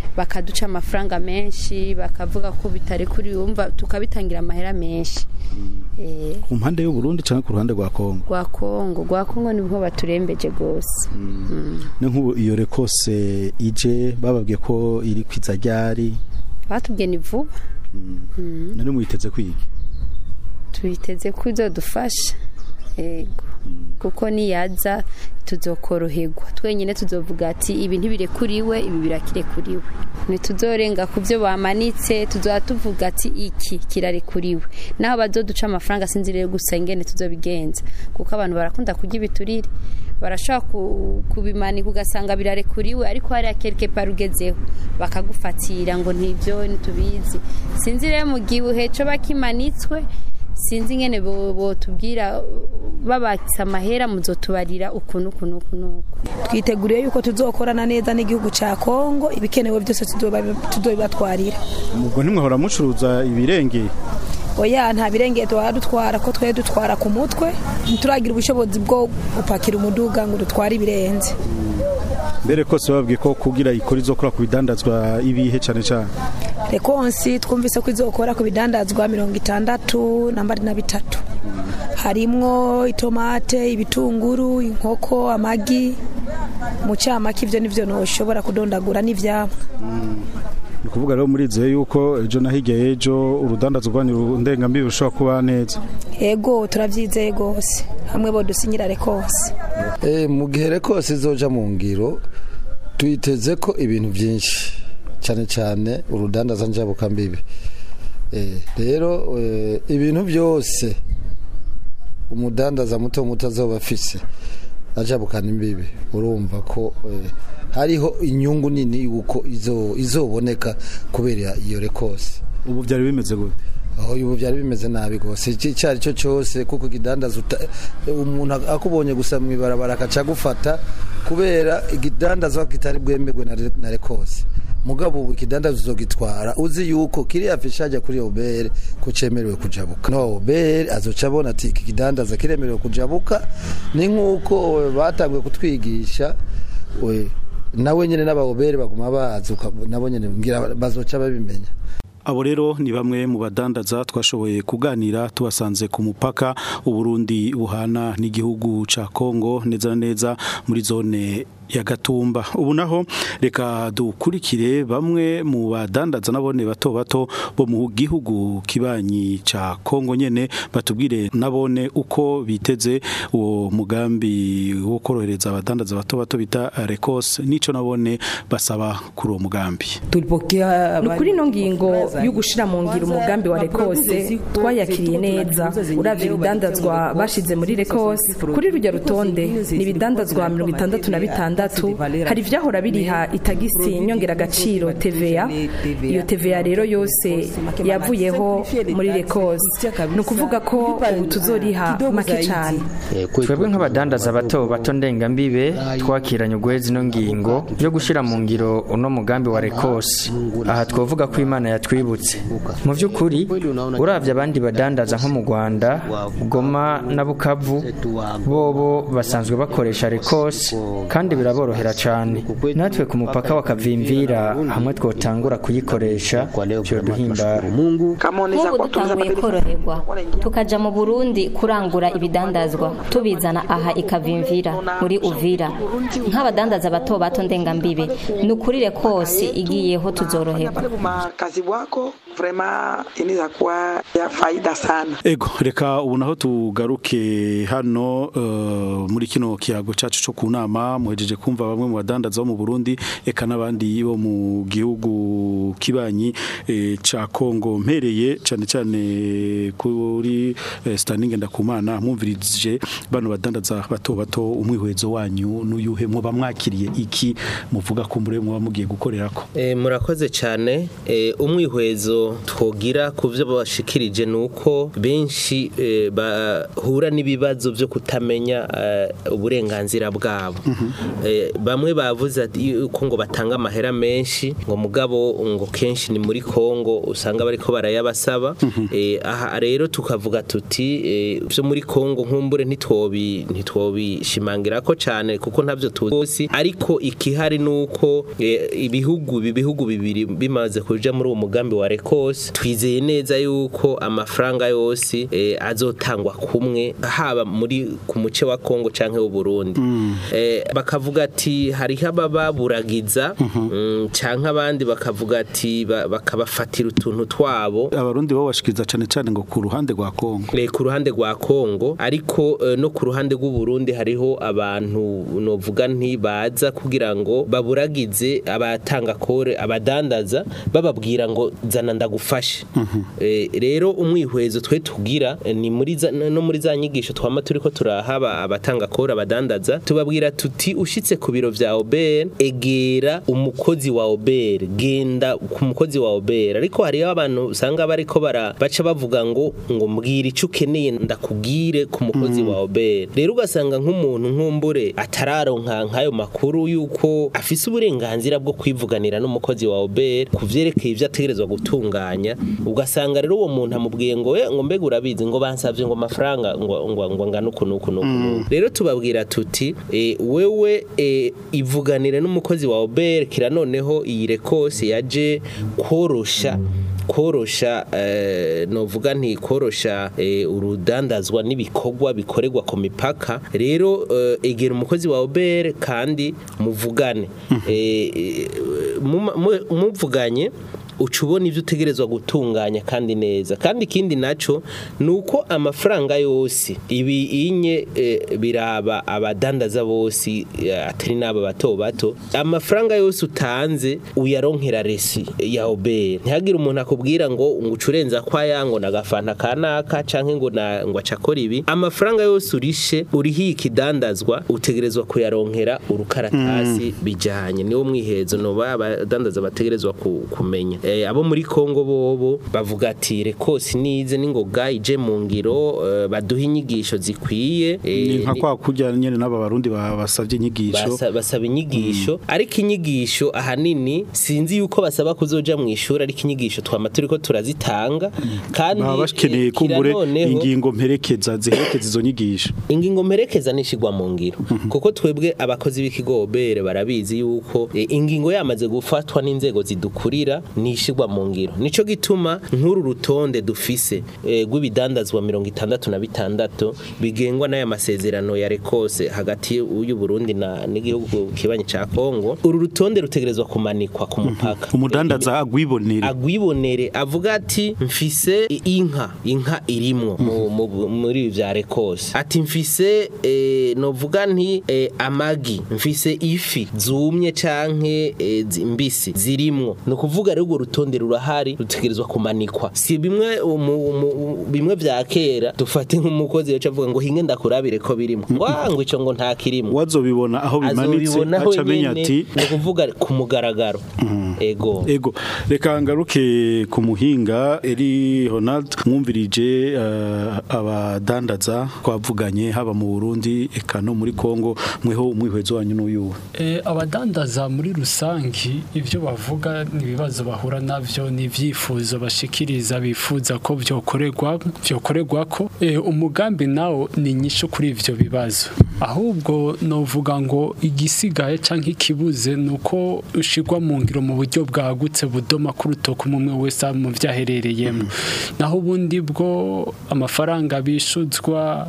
bakaduca amafaranga menshi bakavuga ko bitari kuri umva tukabitangira amahera menshi eh ku mpande y'u Burundi cyangwa ku ruhande rwa Kongo rwa Kongo rwa Kongo nibwo baturembeje gose ne nk'ubu iyo rekose ije bababwiye ko iri kwiza ryari batubwiye ni vuba none muyiteze kwiga tuyiteze ko izodufasha yego kuko niyaza tuzokoroherwa twenyine tuzovuga ati ibi ntibirekuriwe ibi birakirekuriwe ntituzorenga ku byo bamanitse tuzoba tuvuga ati iki kirarekuriwe naho bazoduca amafaranga sinzire gusa ingene tuzobigenza kuko abantu barakunda kurya ibiturire barashaka kubimanika ugasanga birarekuriwe ariko hari akereke parugezeho bakagufatira ngo ntibyo nitubizi sinzire mu gihe cyo bakimanitswe sinzi ngene bo, bo tubwira babakisa amahera muzotubarira ukuntu ukuntu ukuntu twiteguriye yuko tuzokorana neza n'igihugu ca Kongo ibikenewe byose tuzobibatwarira mubwo ntimwahora mucuruza ibirenge oya nta birenge dutwara ko twe dutwara ku mutwe ntituragira ubushobozi bwo gupakira umuduga ngo dutware ibirenze mbere kose babwiye ko kugira ikora izokora ku bidandazwa ibihe cyane cyane rekonsi twumvise ko izokora ku bidandazwa mirongo itandatu na mbari na bitatu harimwo itomate ibitunguru inkoko amagi mu cyamaki ivyo nivyo noshobora kudondagura n'ivyamwa ni kuvuga rero muri izo yuko ejo nahiga ejo urudandazwa rwanyu ndengambibi rushobora kuba neza ego turavyizeye gose hamwe bo dusinyira rekonsi eh mu gihe rekonsi izoja mu ngiro tuyiteze ko ibintu byinshi cyane cyane urudandaza njabuka mbibi eh rero e, ibintu byose umudandaza muto muto azoba afise ajabukana imbibi urumva ko e, hariho inyungu nini yuko izo izoboneka kubera iyo rekonsi ubu byari bimeze gute aho ubu byari bimeze nabi gose cyari cyo cyose kuko kidandaza umuntu akubonye gusa mwibarabara akaca gufata kubera igidandazwa kitari bwemegwe na rekonsi mugabo ubu kidandaza uzogitwara uzi yuko kiri afishaje kuri obere ko cemerewe kujabuka no obere azoca abona ati iki kidandaza kiremerewe kujabuka ni nkuko batangwe kutwigisha we nawe nyene n'abobere baguma bazi nabo nyene ngira bazoca babimenya abo rero ni bamwe mu badandaza twashoboye kuganira tubasanze ku mupaka uburundi buhana n'igihugu ca Kongo neza neza muri zone ya Gatumba ubu naho reka dukurikire bamwe mu badandaza nabone bato bato bo mu gihugu kibanyi ca Kongo nyene batubwire nabone uko biteze uwo mugambi wo korohereza abadandaza bato bato bita Rekos nico nabone basaba kuri uwo mugambi tulipokea nukuri no ngingo yo gushira mu ngiro umugambi wa Rekos twayakiriye neza uravye ibidandazwa bashize muri Rekos kuri rujya rutonde ni ibidandazwa mirongo itandatu na bitandatu hari vyahora biriha itagisi nyongera gaciro T V A iyo T V A rero yose yavuyeho muri Rekos no kuvuga ko tuzoriha make cyane twebwe nk'abadandaza bato bato ndengambibe twakiranye ugwezi no ngingo yo gushira mu ngiro uno mugambi wa Rekos aha twovuga ko Imana yatwibutse mu vy'ukuri uravye abandi badandaza nko mu Rwanda Goma na Bukavu bobo basanzwe bakoresha Rekos kandi biraborohera cyane natwe ku mupaka wa Kavimvira hamwe twotangura kuyikoresha cyo duhimbara nk'ubu dutanguye koroherwa tukaja mu Burundi kurangura ibidandazwa tubizana aha ikavimvira muri Uvira nk'abadandaza bato bato ndengambibe nukurire kose igiyeho tuzoroherwa kazi wako vraiment iniza kuwa ya faida sana ego reka ubu naho tugaruke hano uh, muri kino kiyago cacu cyo kunama muhejeje kumva bamwe mu badandaza bo mu Burundi eka nabandi bo mu gihugu kibanyi e, ca Kongo mpereye cyane cyane kuri e, standing ndakumana mwumvirije bano badandaza bato bato umwihwezo wanyu n'uyuhe mu bamwakiriye iki muvuga ko mbure mu bamugiye gukorerako e, murakoze cyane e, umwihwezo twogira ku byo bashikirije nuko benshi e, bahura n'ibibazo byo kutamenya e, uburenganzira bwabo mm -hmm. eh, bamwe bavuze ati ko ngo batanga amahera menshi ngo mugabo ngo kenshi ni muri Kongo usanga bariko barayabasaba eh, aha rero tukavuga tuti eh, byo muri Kongo nkumbure ntitwobi ntitwobishimangira ko cyane kuko ntavyo tuzi ariko ikihari nuko eh, ibihugu bibihugu bibiri bimaze kuja muri uwo mugambi wa Rekos twizeye neza yuko amafaranga yose eh, azotangwa kumwe haba muri ku muce wa Kongo canke w'u Burundi mm. eh, bakavuga ati hari hababa buragiza mm, canke abandi bakavuga ati bakabafatira utuntu twabo abarundi bo bashikiza cyane cyane ngo ku ruhande rwa Kongo eh, ku ruhande rwa Kongo ariko eh, no ku ruhande rw'u Burundi hariho abantu novuga nti baza kugira ngo baburagize abatanga kore abadandaza bababwira ngo zana ndagufashe eh, rero umwihwezo twe tugira eh, ni muri za, no muri za nyigisho twama turiko turahaba abatanga kore abadandaza tubabwira tuti ushitse ku biro vya O B R egera umukozi wa O B R genda ku mukozi wa O B R ariko hari abantu usanga bariko bara baca bavuga ngo ngo mbwira ico ukeneye ndakubwire ku mukozi mm. wa O B R rero ugasanga nk'umuntu nkumbure atararonka nkayo makuru yuko afise uburenganzira bwo kwivuganira n'umukozi wa O B R kuvyerekeye ivyo ategerezwa gutunganya ugasanga rero uwo muntu amubwiye ngo we ngo mbega urabizi ngo bansavye ngo amafaranga ngo ngo ngo ngana uku nuku nuku mm. rero tubabwira tuti e, wewe e, ivuganire n'umukozi wa O B R kira noneho iyi Rekos yaje korosha korosha eh, novuga nti korosha eh, urudandazwa n'ibikorwa bikorerwa ku mipaka rero eh, egera umukozi wa O B R kandi muvugane eh, muvuganye ucubona ivyo utegerezwa gutunganya kandi neza kandi ikindi naco nuko amafaranga yose ibi inye e, biraba abadandaza bose e, atari naba bato bato amafaranga yose utanze uyaronkera resi ya O B R ntihagira umuntu akubwira ngo ngucurenza kwa yango nagafanta kanaka canke ngo na ngo acakora ibi amafaranga yose urishe urihi ikidandazwa utegerezwa kuyaronkera urukaratasi mm. bijanye niwo mwihezo no badandaza bategerezwa kumenya Eh, abo muri Kongo bobo bavuga ati Rekos nize ningoga ije mu ngiro uh, baduha inyigisho zikwiye eh, ni nka kwa kujya nyene n'aba barundi basavye inyigisho basa, basaba inyigisho mm. ariko inyigisho ahanini sinzi yuko basaba kuzoja mu ishuri ariko inyigisho twama turiko turazitanga mm. kandi bashikeneye eh, kumbure ingingo mperekeza ziherekeza izo nyigisho ingingo mperekeza nishigwa mu ngiro mm -hmm. kuko twebwe abakozi b'ikigo O B R barabizi yuko eh, ingingo yamaze gufatwa n'inzego zidukurira ni ishigwa mu ngiro nico gituma nkuru rutonde dufise rw'ibidandazwa mirongo itandatu na bitandatu bigengwa n'aya masezerano ya Rekos hagati y'u Burundi na n'igihugu kibanye ca Kongo uru rutonde rutegerezwa kumanikwa ku mupaka umudandaza agwibonere agwibonere avuga ati mfise inka inka irimwo muri vya Rekos ati mfise eh, novuga nti eh, amagi mfise ifi zumye canke eh, mbisi zirimwo no kuvuga rero rutonde rurahari rutegerezwa kumanikwa si bimwe umu, umu, bimwe vya kera dufate nk'umukozi yacu avuga ngo hinge ndakurabire ko birimo ngo ico ngo nta kirimo wazobibona aho bimanitse aca menya ati no kuvuga ku mugaragaro mm. ego ego reka ngaruke ku muhinga eri Ronald mwumvirije uh, abadandaza kwavuganye haba mu Burundi eka no muri Kongo mweho umwihwezo wanyu n'uyu eh abadandaza muri rusangi ivyo bavuga nibibazo bahura navyo n'ivyifuzo bashikiriza bifuza ko byokorerwa byokorerwa ko e, umugambi nawo ni nyisho kuri ivyo bibazo ahubwo novuga ngo igisigaye canke ikibuze nuko ushigwa mu ngiro mu buryo bwagutse budoma kurutoko mumwe wese mu vyaherereyemo naho ubundi bwo amafaranga bishuzwa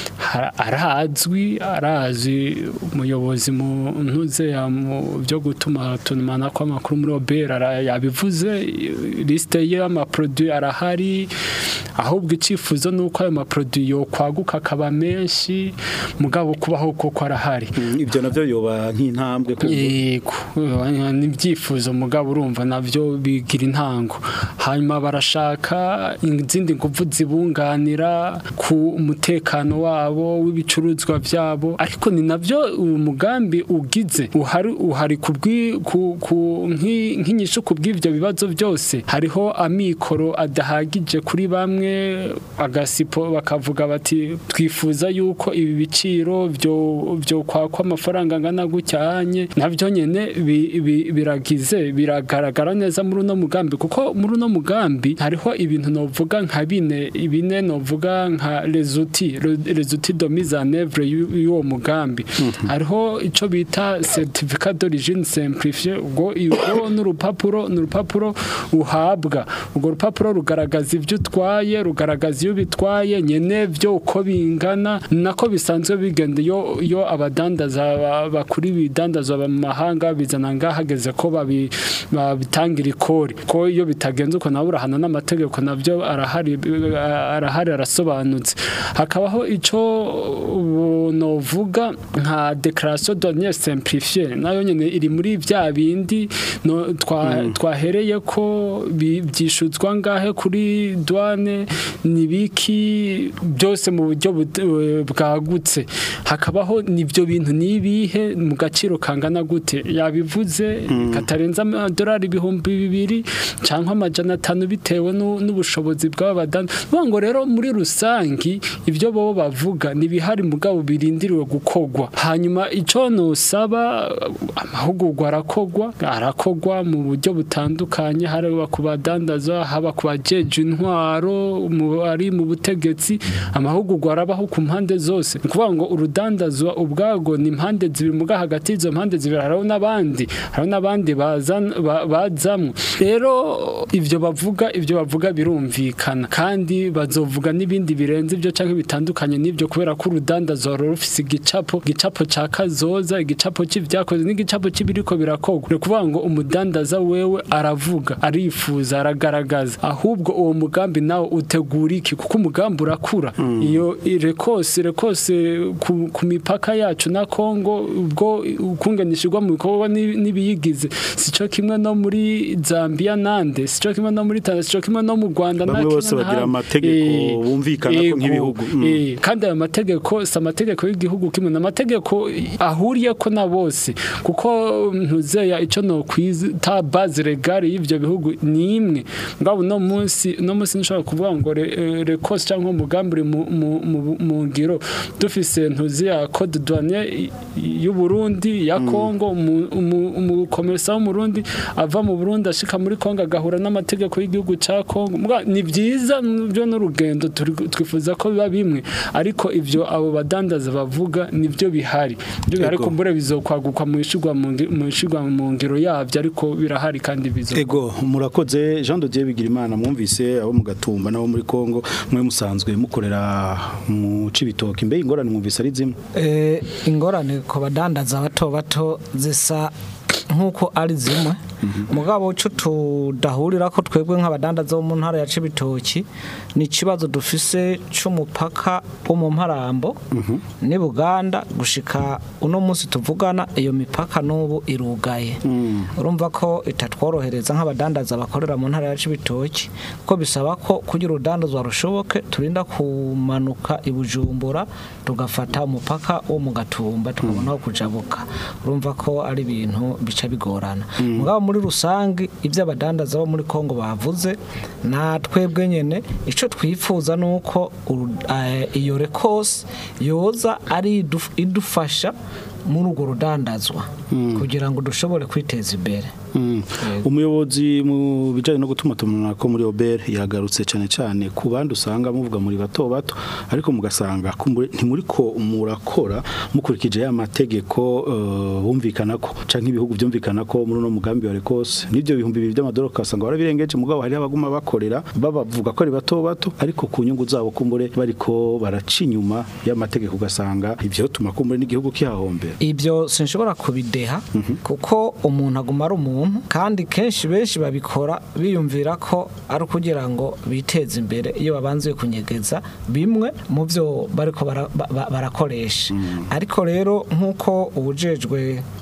arazwi arazi umuyobozi mu ntuze ya mu byo gutuma tunimana kwa makuru muri O B R yabivuze liste y'ama produit arahari ahubwo icifuzo nuko ayo ma produit yo kwaguka kaba menshi mugabo kubaho koko arahari ibyo navyo yoba nk'intambwe yego n'ibyifuzo mugabo urumva navyo bigira intango hanyuma barashaka izindi nguvu zibunganira ku mutekano wabo w'ibicuruzwa byabo ariko ni navyo umugambi ugize uhari uhari kubwi ku nk'inyisho kubw'ivyo bibazo byose hariho amikoro adahagije kuri bamwe agasipo bakavuga bati twifuza yuko ibi biciro byo byo kwakwa amafaranga ngana gucyanye navyo nyene biragize biragaragara neza muri uno mugambi kuko muri uno mugambi hariho ibintu novuga nka bine ibine novuga nka les outils les outils de mise en œuvre y'uwo mugambi hariho ico bita certificat d'origine simplifié ubwo iyo n'urupapuro n'urupapuro uhabwa ubwo rupapuro rugaragaza ivyo utwaye rugaragaza iyo bitwaye nyene byo uko bingana nako bisanzwe bigenda yo yo abadandaza bakuri bidandazwa mu mahanga bizana ngahageze ko babi babitangira ikori ko iyo bitagenze uko naburahana n'amategeko navyo arahari arahari arasobanutse hakabaho ico novuga nka déclaration douanière simplifiée nayo nyene iri muri vya bindi no twahereye ko byishuzwa ngahe kuri douane nibiki byose mu buryo bwagutse hakabaho nivyo bintu nibihe mu gaciro kangana gute yabivuze katarenza amadolari ibihumbi bibiri canke amajana atanu bitewe n'ubushobozi bw'abadanda ngo rero muri rusangi ivyo bo bavuga nibihari mugabo birindiriwe gukogwa hanyuma ico nosaba amahugurwa arakogwa arakogwa mu buryo butandukanye hariwa kubadandaza haba kubajeje intwaro ari mu butegetsi amahugurwa arabaho ku mpande zose kuvuga ngo urudandazwa ubwago ni impande zibiri muga hagati izo mpande zibiri haraho n'abandi haraho n'abandi bazamwe rero ivyo bavuga ivyo bavuga birumvikana kandi bazovuga n'ibindi birenze ivyo canke bitandukanye n'ivyo kubera ko urudandazwa rufise igicapo gicapo ca kazoza igicapo c'ivyakoze n'igicapo c'ibiriko birakogwa ni kuvuga ngo umudandaza wewe aravuga arifuza aragaragaza ahubwo uwo mugambi nawo utegura iki kuko umugambi urakura iyo rekose rekose ku, ku mipaka yacu na Kongo ubwo ukunganishirwa mu bikorwa nibiyigize sico kimwe no muri Zambia nande sico kimwe no muri Tanzania sico kimwe no mu Rwanda na bose bagira amategeko bumvikana ko nk'ibihugu eh kandi ayo mategeko sa amategeko y'igihugu kimwe na amategeko ahuriye ko na bose kuko ntuzeya ico no kwita base legale y'ivyo bihugu ni imwe ngabo no munsi no munsi nshaka kuvuga ngo rekose cyangwa umugambi mu ngiro dufise ntuzeya code douanier y'u Burundi ya Kongo mu commerce wo mu Burundi ava mu Burundi ashika muri Kongo agahura n'amategeko y'igihugu ca Kongo ni byiza byo n'urugendo twifuza ko biba bimwe ariko ivyo abo badandaza bavuga nivyo bihari byo bihari ko mbure bizokwaguka mu ishigwa mu ishigwa mu ngiro yavyo ariko birahari kandi bizo ego murakoze Jean de Dieu Bigirimana mwumvise abo mu Gatumba nabo muri Kongo mwe musanzwe mukorera mu Cibitoke mbe ingorane mwumvise ari zimwe eh ingorane ko badandaza bato bato zisa nkuko ari zimwe mugabo cyo tudahurira ko twebwe nk'abadandaza bo mu ntara ya Cibitoki ni kibazo dufise cy'umupaka wo mu Mparambo ni Buganda gushika uno munsi tuvugana iyo mipaka n'ubu irugaye urumva ko itatworohereza nk'abadandaza bakorera mu ntara ya Cibitoki ko bisaba ko kugira urudandazwa rushoboke turinda kumanuka ibujumbura tugafata umupaka wo mu Gatumba tukabona aho kujabuka urumva ko ari ibintu bica bigorana mugabo muri rusangi ibyo abadandaza bo muri Kongo bavuze na twebwe nyene ico twifuza nuko iyo rekose yoza ari idufasha muri urwo rudandazwa kugira ngo dushobore kwiteza imbere umuyobozi mu bijanye no gutuma tumana ko muri Obert yagarutse cyane cyane ku bandi usanga muvuga muri bato bato ariko mugasanga ntimuri ko murakora mukurikije ya mategeko bumvikana ko canke ibihugu byumvikana ko muri no mugambi wa rekose nivyo bihumbi bibiri by'amadolari kasanga barabirengeje mugabo hari abaguma bakorera babavuga ko ari bato bato ariko ku nyungu zabo kumbure bariko baraca inyuma y'amategeko ugasanga ivyo tuma kumbure n'igihugu kihahombera ibyo sinshobora kubideha kuko umuntu aguma ari umuntu kandi kenshi benshi babikora biyumvira ko ari kugira ngo biteze imbere iyo babanze kunyegeza bimwe mu byo bariko barakoresha ariko rero nkuko ubujejwe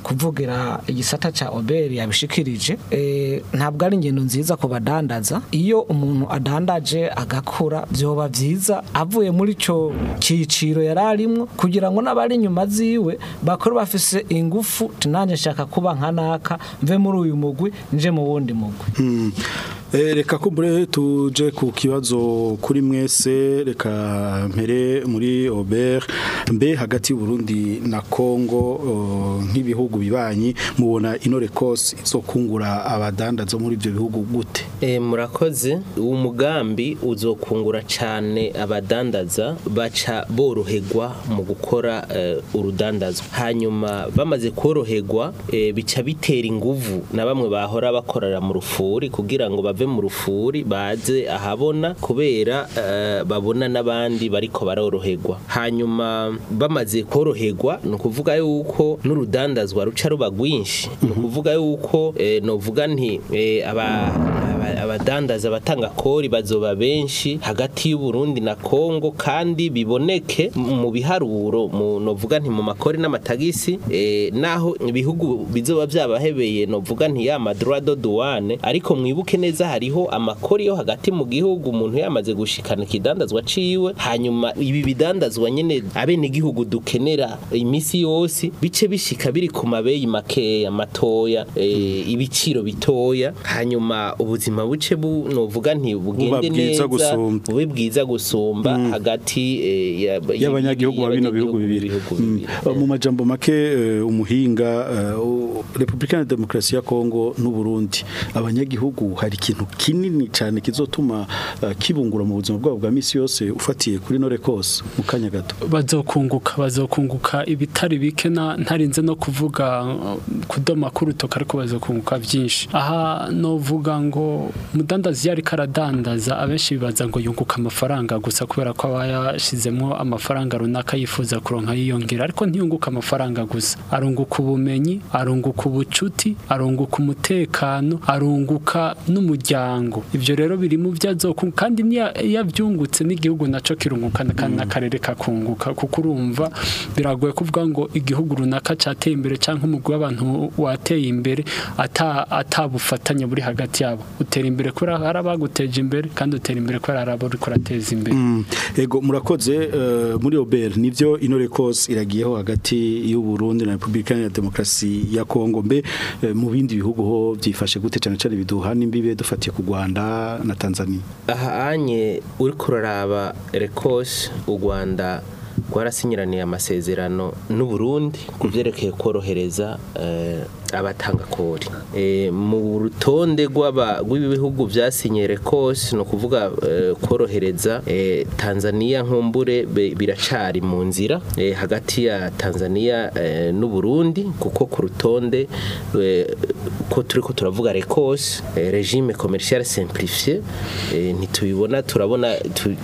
kuvugira igisata ca Oberi yabishikirije eh, ntabwo ari ingendo nziza ku badandaza iyo umuntu adandaje agakura byoba byiza avuye muri cyo ciciro yararimwo kugira ngo n'abari inyuma ziwe bakora bafise ingufu tunanje shaka kuba nkanaka mve muri uyu mugwi nje mu wundi mugwi. hmm. E, reka kumbure tuje ku kibazo kuri mwese reka mpere muri Obert mbe hagati y'u Burundi na Kongo nk'ibihugu bibanyi mubona ino Rekos izokungura abadandaza muri ibyo bihugu gute? E, murakoze uwo mugambi uzokungura cyane abadandaza baca boroherwa mu gukora uh, urudandazwa hanyuma bamaze koroherwa e, bica bitera inguvu na bamwe bahora bakorera mu rufuri kugira ngo bave mu rufuri baze ahabona kubera uh, babona n'abandi bariko baroroherwa hanyuma bamaze koroherwa no kuvuga yuko n'urudandazwa ruca ruba gwinshi no kuvuga yuko eh, no vuga nti eh, aba abadandaza batanga kori bazoba benshi hagati y'u Burundi na Kongo kandi biboneke mu biharuro mu novuga nti mu makori n'amatagisi eh, naho ibihugu bizoba byabahebeye novuga nti ya droit de douane ariko mwibuke neza hariho amakori yo hagati mu gihugu umuntu yamaze gushikana kidandazwa ciwe hanyuma ibi bidandazwa nyene abene gihugu dukenera imisi yose bice bishika biri ku mabeyi makeya matoya eh, ibiciro bitoya hanyuma ubuzima buce bu novuga nti bugende neza bube bwiza gusumba mm. hagati eh, y'abanyagihugu ba bino bihugu bibiri mm. mu majambo make uh, umuhinga uh, Republika ya Demokarasi ya Kongo n'u Burundi abanyagihugu hari ikintu kinini cyane kizotuma uh, kibungura mu buzima bwabo bwa misi yose ufatiye kuri no Rekos mu kanya gato bazokunguka bazokunguka ibitari bike na ntarinze no kuvuga uh, kudoma kurutoka ariko bazokunguka byinshi aha no vuga ngo mudandazi yari karadandaza abenshi bibaza ngo yunguka amafaranga gusa kubera ko abayashizemo amafaranga runaka yifuza kuronka yiyongera ariko ntiyunguka amafaranga gusa arunguka ubumenyi arunguka ubucuti arunguka umutekano arunguka n'umuryango ivyo rero biri mu byazoku kandi yavyungutse n'igihugu naco kirunguka kandi nakarere kakunguka kuko urumva biragoye kuvuga ngo igihugu runaka cyateye imbere canke umugwi w'abantu wateye imbere ata atabufatanye buri hagati yabo utera imbere kuri arabaguteje imbere kandi utera imbere kuri arabo uri kurateza imbere mm. ego murakoze uh, muri Obert nivyo ino Rekos iragiyeho hagati y'u Burundi na Republika ya Demokarasi ya Kongo mbe uh, mu bindi bihugu ho byifashe gute cyane cyane biduhana imbibe dufatiye ku Rwanda na Tanzania aha anye uri kuraraba Rekos u Rwanda rwarasinyiraniye amasezerano n'u Burundi kuvyerekeye korohereza uh, abatanga kori e, mu rutonde rw'ibihugu byasinye Rekos no kuvuga e, korohereza e, Tanzania nkumbure biracari mu nzira e, hagati ya Tanzania e, n'u Burundi kuko ku rutonde e, ko turiko turavuga Rekos e, regime commercial simplifié e, ntitubibona turabona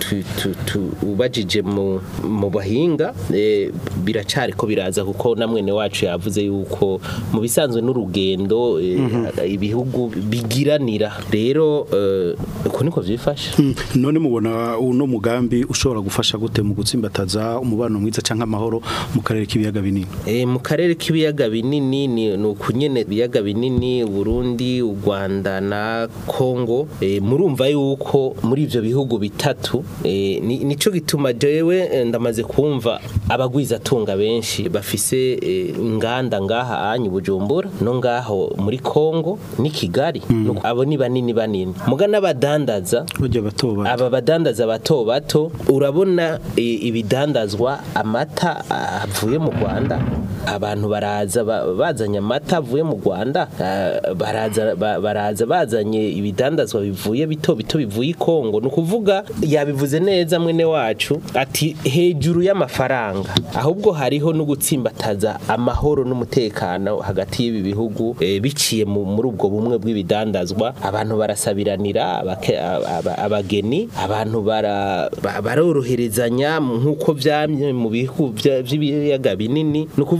ubajije mu mu bahinga e, biracari ko biraza kuko namwene wacu yavuze yuko mu bisanzwe n'urugendo e, mm-hmm. ibihugu bigiranira rero uko e, niko vyifasha mm. none mubona uno mugambi ushobora gufasha gute mu gutsimbataza umubano mwiza canke amahoro mu karere k'ibiyaga binini e, mu karere k'ibiyaga binini ni ukunyene biyaga binini Burundi u Rwanda na Kongo e, murumva yuko muri ivyo bihugu bitatu e, nico gituma jewe ndamaze kumva abagwiza tunga benshi bafise e, inganda ngaha anyi Bujumbura no ngaho muri Kongo ni Kigali mm. abo ni banini banini muga n'abadandaza bajya bato bato aba badandaza bato bato urabona e, ibidandazwa amata avuye mu Rwanda abantu baraza bazanye amata avuye mu Rwanda baraza baraza bazanye ibidandazwa bivuye bito bito bivuye Kongo no kuvuga yabivuze neza mwene wacu ati hejuru y'amafaranga ahubwo hariho no gutsimbataza amahoro n'umutekano hagati y'ibi bihugu e, biciye muri ubwo bumwe bw'ibidandazwa abantu barasabiranira abageni abantu baroroherezanya nkuko vyamye mu bihugu by'ibiyaga binini no kuvuga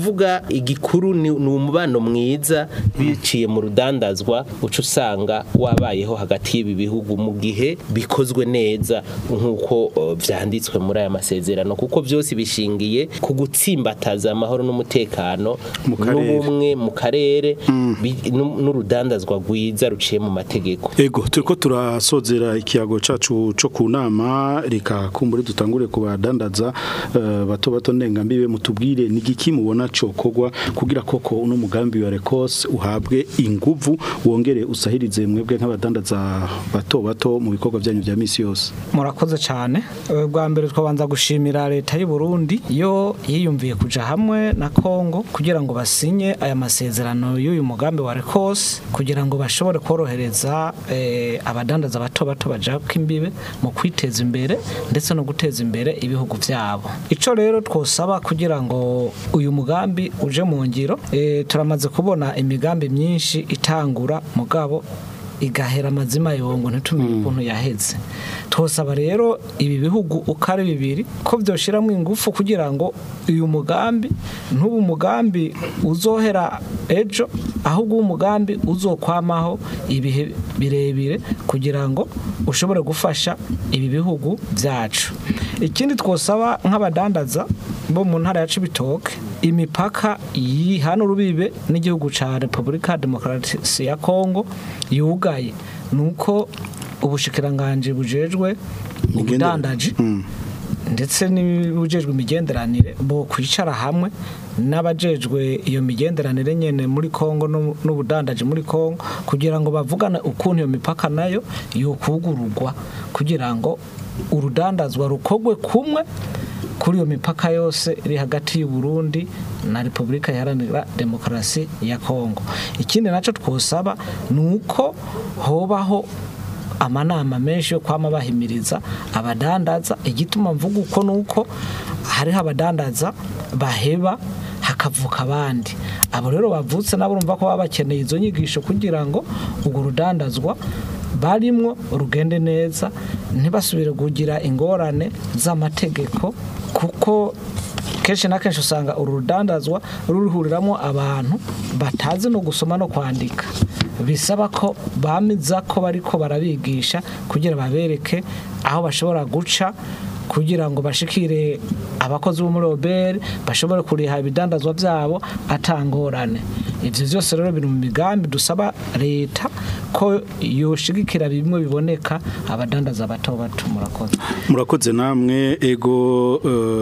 ukuvuga igikuru ni umubano mwiza biciye mu rudandazwa uca usanga wabayeho hagati y'ibi bihugu mu gihe bikozwe neza nk'uko vyanditswe muri aya masezerano kuko byose bishingiye ku gutsimbataza amahoro n'umutekano n'ubumwe mu karere n'urudandazwa rwiza ruciye mu mategeko. Ego turiko turasozera ikiyago cacu co kunama reka kumbure dutangure ku badandaza uh, bato bato ndengambibe mutubwire ni giki mubona cokogwa kugira koko uno mugambi wa Rekos uhabwe inguvu wongere usahirize mwebwe nk'abadandaza bato bato mu bikorwa byanyu bya misi yose. Murakoze cyane bwa mbere twabanza gushimira leta y'u Burundi yo yiyumviye kuja hamwe na Kongo kugira ngo basinye aya masezerano y'uyu mugambi wa Rekos kugira ngo bashobore korohereza eh, abadandaza bato bato baja kimbibe mu kwiteza imbere ndetse no guteza imbere ibihugu byabo. Ico rero twosaba kugira ngo uyu mugambi uje mu ngiro e, turamaze kubona imigambi myinshi itangura mugabo igahera amazima yongo ntitumenye ukuntu yaheze. Twosaba rero ibi bihugu ukari bibiri ko byoshiramo ingufu kugira ngo uyu mugambi ntubu umugambi uzohera ejo ahubwo umugambi uzokwamaho ibihe birebire kugira ngo ushobore gufasha ibi bihugu byacu. Ikindi twosaba nk'abadandaza bo mu ntara ya Cibitoke imipaka yihana urubibe n'igihugu ca Republika Demokarasi ya Kongo yugaye nuko ubushikiranganje bujejwe ubudandaji mm. ndetse n'ubujejwe imigenderanire bo kwicara hamwe n'abajejwe iyo migenderanire nyene muri Kongo n'ubudandaji muri Kongo kugira ngo bavugane ukuntu iyo mipaka nayo yokugururwa kugira ngo urudandazwa rukogwe kumwe kuri iyo mipaka yose iri hagati y'u Burundi na Republika Iharanira Demokarasi ya Kongo. Ikindi naco twosaba nuko hobaho amanama menshi yo kwama bahimiriza abadandaza igituma mvuga uko nuko hari abadandaza baheba hakavuka abandi abo rero bavutse nabo urumva ko babakeneye izo nyigisho kugira ngo ugo rudandazwa barimwo urugende neza ntibasubire kugira ingorane z'amategeko kuko kenshi na kenshi usanga urudandazwa ruruhuriramo abantu batazi no gusoma no kwandika bisaba ko bamiza ko bariko barabigisha kugira babereke aho bashobora guca kugira ngo bashikire abakozi bo muri Obere bashobora kuriha ibidandazwa byabo atangorane. Ivyo byose rero biri mu migambi dusaba leta ko yoshigikira bimwe biboneka abadandaza bato bato. Murakoze murakoze namwe ego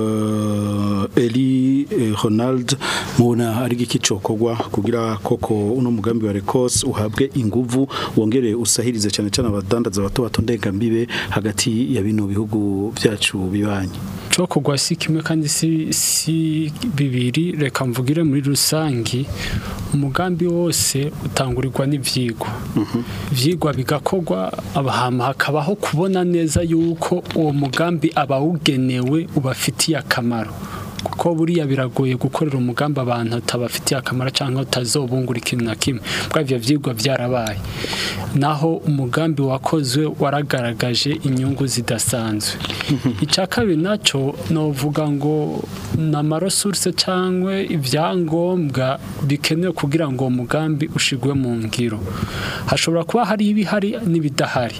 uh, Eli uh, Ronald mubona ari gikicokogwa kugira koko uno mugambi wa Rekos uhabwe inguvu wongere usahirize cyane cyane abadandaza bato bato ndengambibe hagati ya bino bihugu byacu bibanye. Cokogwa si kimwe kandi si, si bibiri reka mvugire muri rusangi umugambi wose utangurirwa n'ivyigwa mm-hmm. Vyigwa bigakogwa abahama hakabaho kubona neza yuko uwo mugambi abawugenewe ubafitiye akamaro kuko buriya biragoye gukorera umugambi abantu atabafitiye akamaro cyangwa utazobungura ikintu na kimwe bwa ivyo vyigwa byarabaye naho umugambi wakozwe waragaragaje inyungu zidasanzwe. Icya kabiri naco novuga ngo na resource cyangwa ibyangombwa bikenewe kugira ngo umugambi ushigwe mu ngiro hashobora kuba hari ibihari n'ibidahari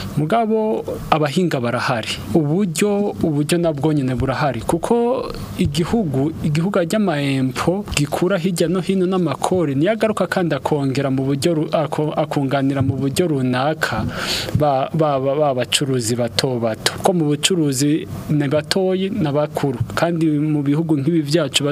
mugabo abahinga barahari uburyo uburyo nabwo nyene burahari kuko igihugu igihugu ajyamaempo gikura hirya no hino n'amakori niyagaruka kandi akongera mu buryo akunganira mu buryo runaka ba babacuruzi bato bato ko mu bucuruzi ne batoyi nabakuru kandi mu bihugu nk'ibi byacu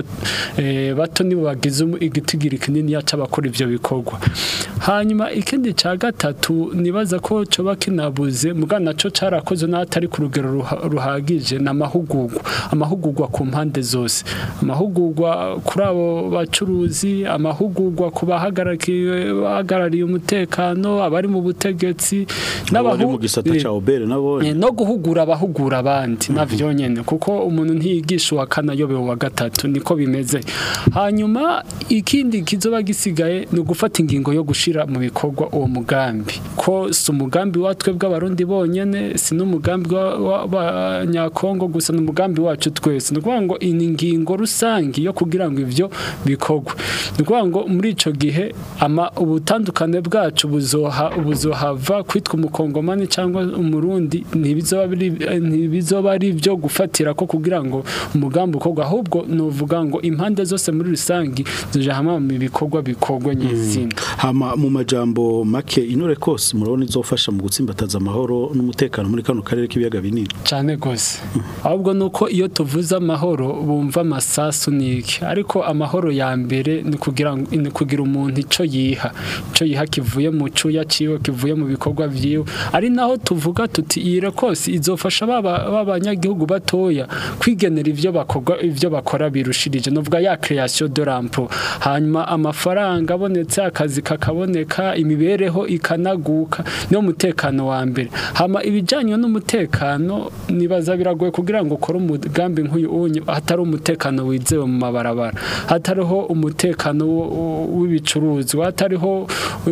bato nibo bagize igitigira kinini yaca bakora ivyo bikorwa. Hanyuma ikindi ca gatatu nibaza ko coba kinabuze mugana co carakoze n'atari ku rugero ruhagije n'amahugurwa amahugurwa ku mpande zose amahugurwa kuri abo bacuruzi amahugurwa kubahagarariye bahagarariye umutekano abari mu butegetsi n'abari mu gisata ca Obere nabo no guhugura abahugura abandi navyo nyene kuko umuntu ntiyigisha wa kana yobe wa gatatu niko bimeze. Hanyuma ikindi kizoba gisigaye no gufata ingingo yo gushira mu bikorwa uwo mugambi ko si umugambi watwe bw'abarundi bonyene si n'umugambi wa Nyakongo gusa n'umugambi wacu twese no kuvuga ngo ini ngingo rusangi yo kugira ngo ivyo bikogwe nikuvuga ngo muri ico gihe ama ubutandukane bwacu buzoha buzohava kwitwa umukongomani cyangwa umurundi ntibizoba biri ntibizoba ari byo gufatira ko kugira ngo umugambi ukogwa ahubwo novuga ngo impande zose muri rusangi zoja hamwe mu bikorwa bikogwa nyizina hama mu majambo make inore kose murabona izofasha mu gutsimbataza amahoro n'umutekano muri kano karere k'ibiyaga binini cyane gose ahubwo nuko iyo tuvuza amahoro bumva amasasu niki ariko amahoro ya mbere ni kugira ni kugira umuntu ico yiha ico yiha kivuye mu cuya ciwe kivuye mu bikorwa vyiwe ari naho tuvuga tuti ire kose izofasha baba babanyagihugu batoya kwigenera ivyo bakogwa ivyo bakora birushirije novuga ya création de l'emploi hanyuma amafaranga abonetse akazi kakaboneka imibereho ikanaguka no mutekano wa mbere hama ibijanye n'umutekano nibaza biragoye kugira ngo ukore umugambi nk'uyu unye hatari umutekano wizewe mu mabarabara hatariho umutekano w'ibicuruzwa hatariho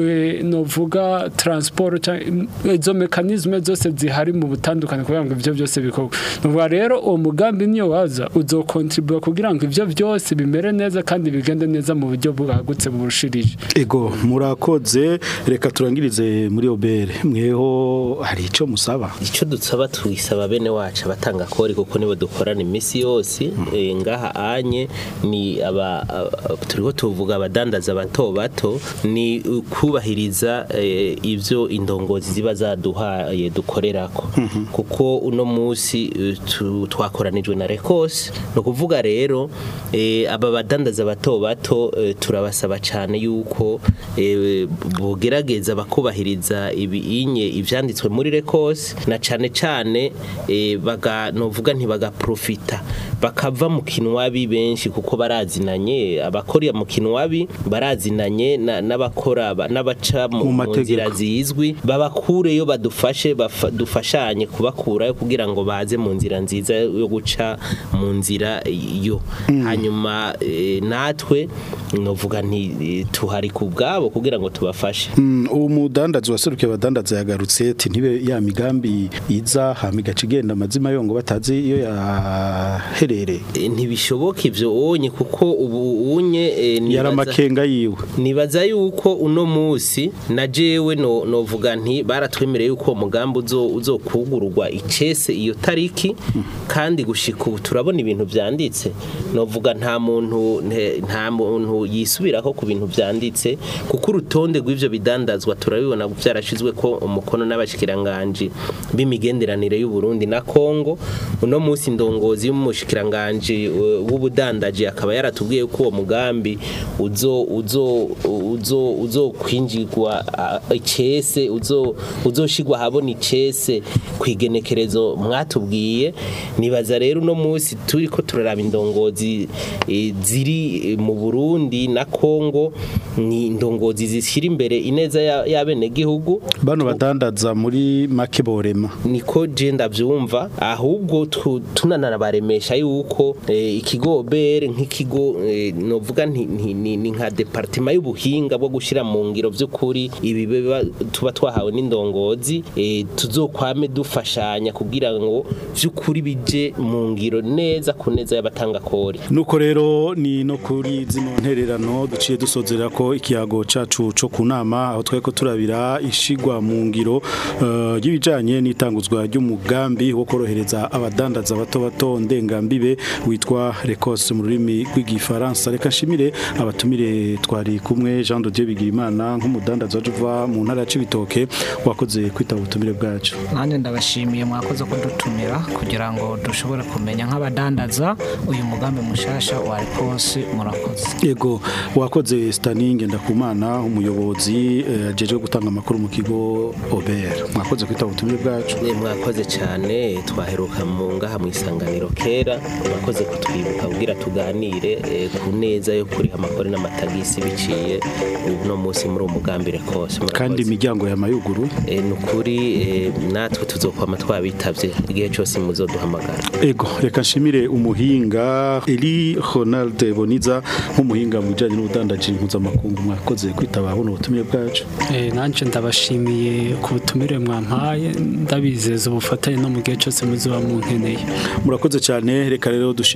novuga transport izo mekanizme zose zihari mu butandukane kugira ngo ivyo byose bikorwe novuga rero uwo mugambi niyo waza uzokontribua kugira ngo ivyo byose bimere neza kandi bigende neza mu buryo bwagutse burushirije ego murakoze reka turangirize muri obere mweho hari ico musaba ico dutsaba twisaba bene wacu abatanga kori kuko nibo dukorana imisi yose e, ngaha anye ni aba turiho tuvuga abadandaza bato bato ni kubahiriza e, ivyo indongozi ziba zaduhaye dukorerako mm-hmm. kuko uno musi tu, twakoranijwe na Rekos no kuvuga rero e, aba badandaza bato bato e, turabasaba cyane yuko e, bogerageza bakubahiriza ibinye ivyanditswe muri Rekos na cyane cyane e, baga novuga ntibaga profita bakava mu kinwabi benshi kuko barazinanye abakora mu kinwabi barazinanye n'abakora n'abaca mu nzira zizwi babakureyo badufashe dufashanye kubakurayo kugira ngo baze mu nzira nziza yo guca mu nzira yo mm. hanyuma e, natwe novuga nti tuhari kubgabo kugira ngo tubafashe mm, umudandazi waserukiye abadandaza yagarutse ati ntibe ya migambi iza hamiga cigenda amazima yo ngo batazi iyo yaherere e, ntibishoboka ivyo onye kuko ubu unye e, yaramakenga yiwe nibaza yuko uno musi na jewe no novuga nti baratwemereye yuko umugambi uzo uzokugururwa icese iyo tariki mm. kandi gushika ubu turabona ibintu vyanditse novuga nta muntu nta muntu yisubirako ku bintu vyanditse kuko urutonde rw'ivyo bidandazwa turabibona byarashizwe ko umukono n'abashikiranganje b'imigenderanire y'u Burundi na Kongo uno musi ndongozi y'umushikiranganje w'ubudandaje akaba yaratubwiye ko uwo mugambi uzo uzo uzo uzo kwinjirwa icese uzo uzoshigwa habona icese kwigenekerezo mwatubwiye nibaza rero uno musi turiko turaraba indongozi e, ziri mu Burundi na Kongo ni indongozi zishira imbere ineza y'abene ya gihugu bano badandaza muri make borema niko je ndavyumva ahubwo tunanana baremesha yuko e, ikigo bere nk'ikigo e, novuga nti ni nka departement y'ubuhinga bwo gushira mu ngiro vy'ukuri ibi tuba twahawe n'indongozi e, tuzokwame dufashanya kugira ngo vy'ukuri bije mu ngiro neza kuneza y'abatanga kori nuko rero ni no kuri zino ntererano duciye dusozera ko ikiyago cacu co kunama aho tweko turabira ishigwa mu ngiro y'ibijanye uh, n'itanguzwa ry'umugambi wo korohereza abadandaza bato bato ndengambibe witwa Rekos mu rurimi rw'igifaransa reka nshimire abatumire twari kumwe Jean de Dieu Bigirimana nk'umudandaza wajuva mu ntara ya Cibitoke wakoze kwitaba ubutumire bwacu nanje ndabashimiye mwakoze kudutumira kugira ngo dushobore kumenya nk'abadandaza uyu mugambi mushasha wa Rekos murakoze yego wakoze Staninge ndakumana umuyobozi ajeje uh, gutanga amakuru mu kigo Ober mwakoze kwitaba ubutumire bwacu ne mwakoze cyane twaheruka mu ngaha mu isanganiro kera mwakoze kutwibuka kugira tuganire e, ku neza yo kuri amakuru n'amatagisi biciye uno munsi muri umugambi Rekos kandi imiryango ya mayuguru e, nukuri e, natwe tuzokwama twabitavye igihe cyose muzoduhamagara ego reka nshimire umuhinga Eli Ronald Boniza nk'umuhinga mu bijanye n'ubudandaji mpuzamakungu mwakoze kwitaba buno ubutumire bwacu eh nanje ndabashimiye ku butumire mwampaye ndabizeza ubufatanye no mu gihe cyose muzoba munkeneye murakoze cyane reka rero dushimire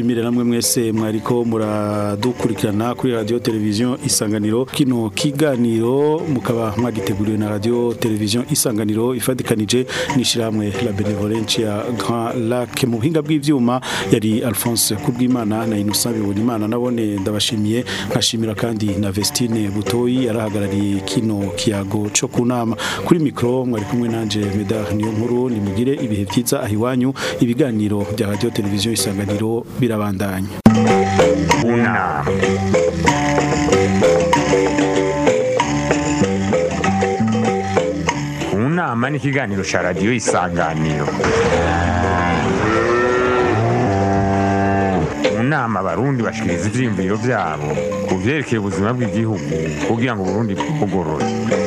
nshimire namwe mwese mwariko muradukurikirana kuri radio television Isanganiro kino kiganiro mukaba mwagiteguriwe na radio television Isanganiro ifadikanije nishiramwe la Benevolencia Grand Lac mu buhinga bw'ivyuma yari Alphonse Kubwimana na Innocent Bibonimana nabone ndabashimiye nkashimira kandi na Vestine Butoyi yarahagarariye kino kiyago cyo kunama kuri micro mwari kumwe nanje Medar niyo nkuru nimugire ibihe byiza ahiwanyu ibiganiro bya radio television Isanganiro birabandanya Unama Unama ni kiganiro cha radio Isanganiro Unama barundi bashikiriza ivyiyumviro vyabo kuvyerekeye ubuzima bw'igihugu kugira ngo Burundi bugorore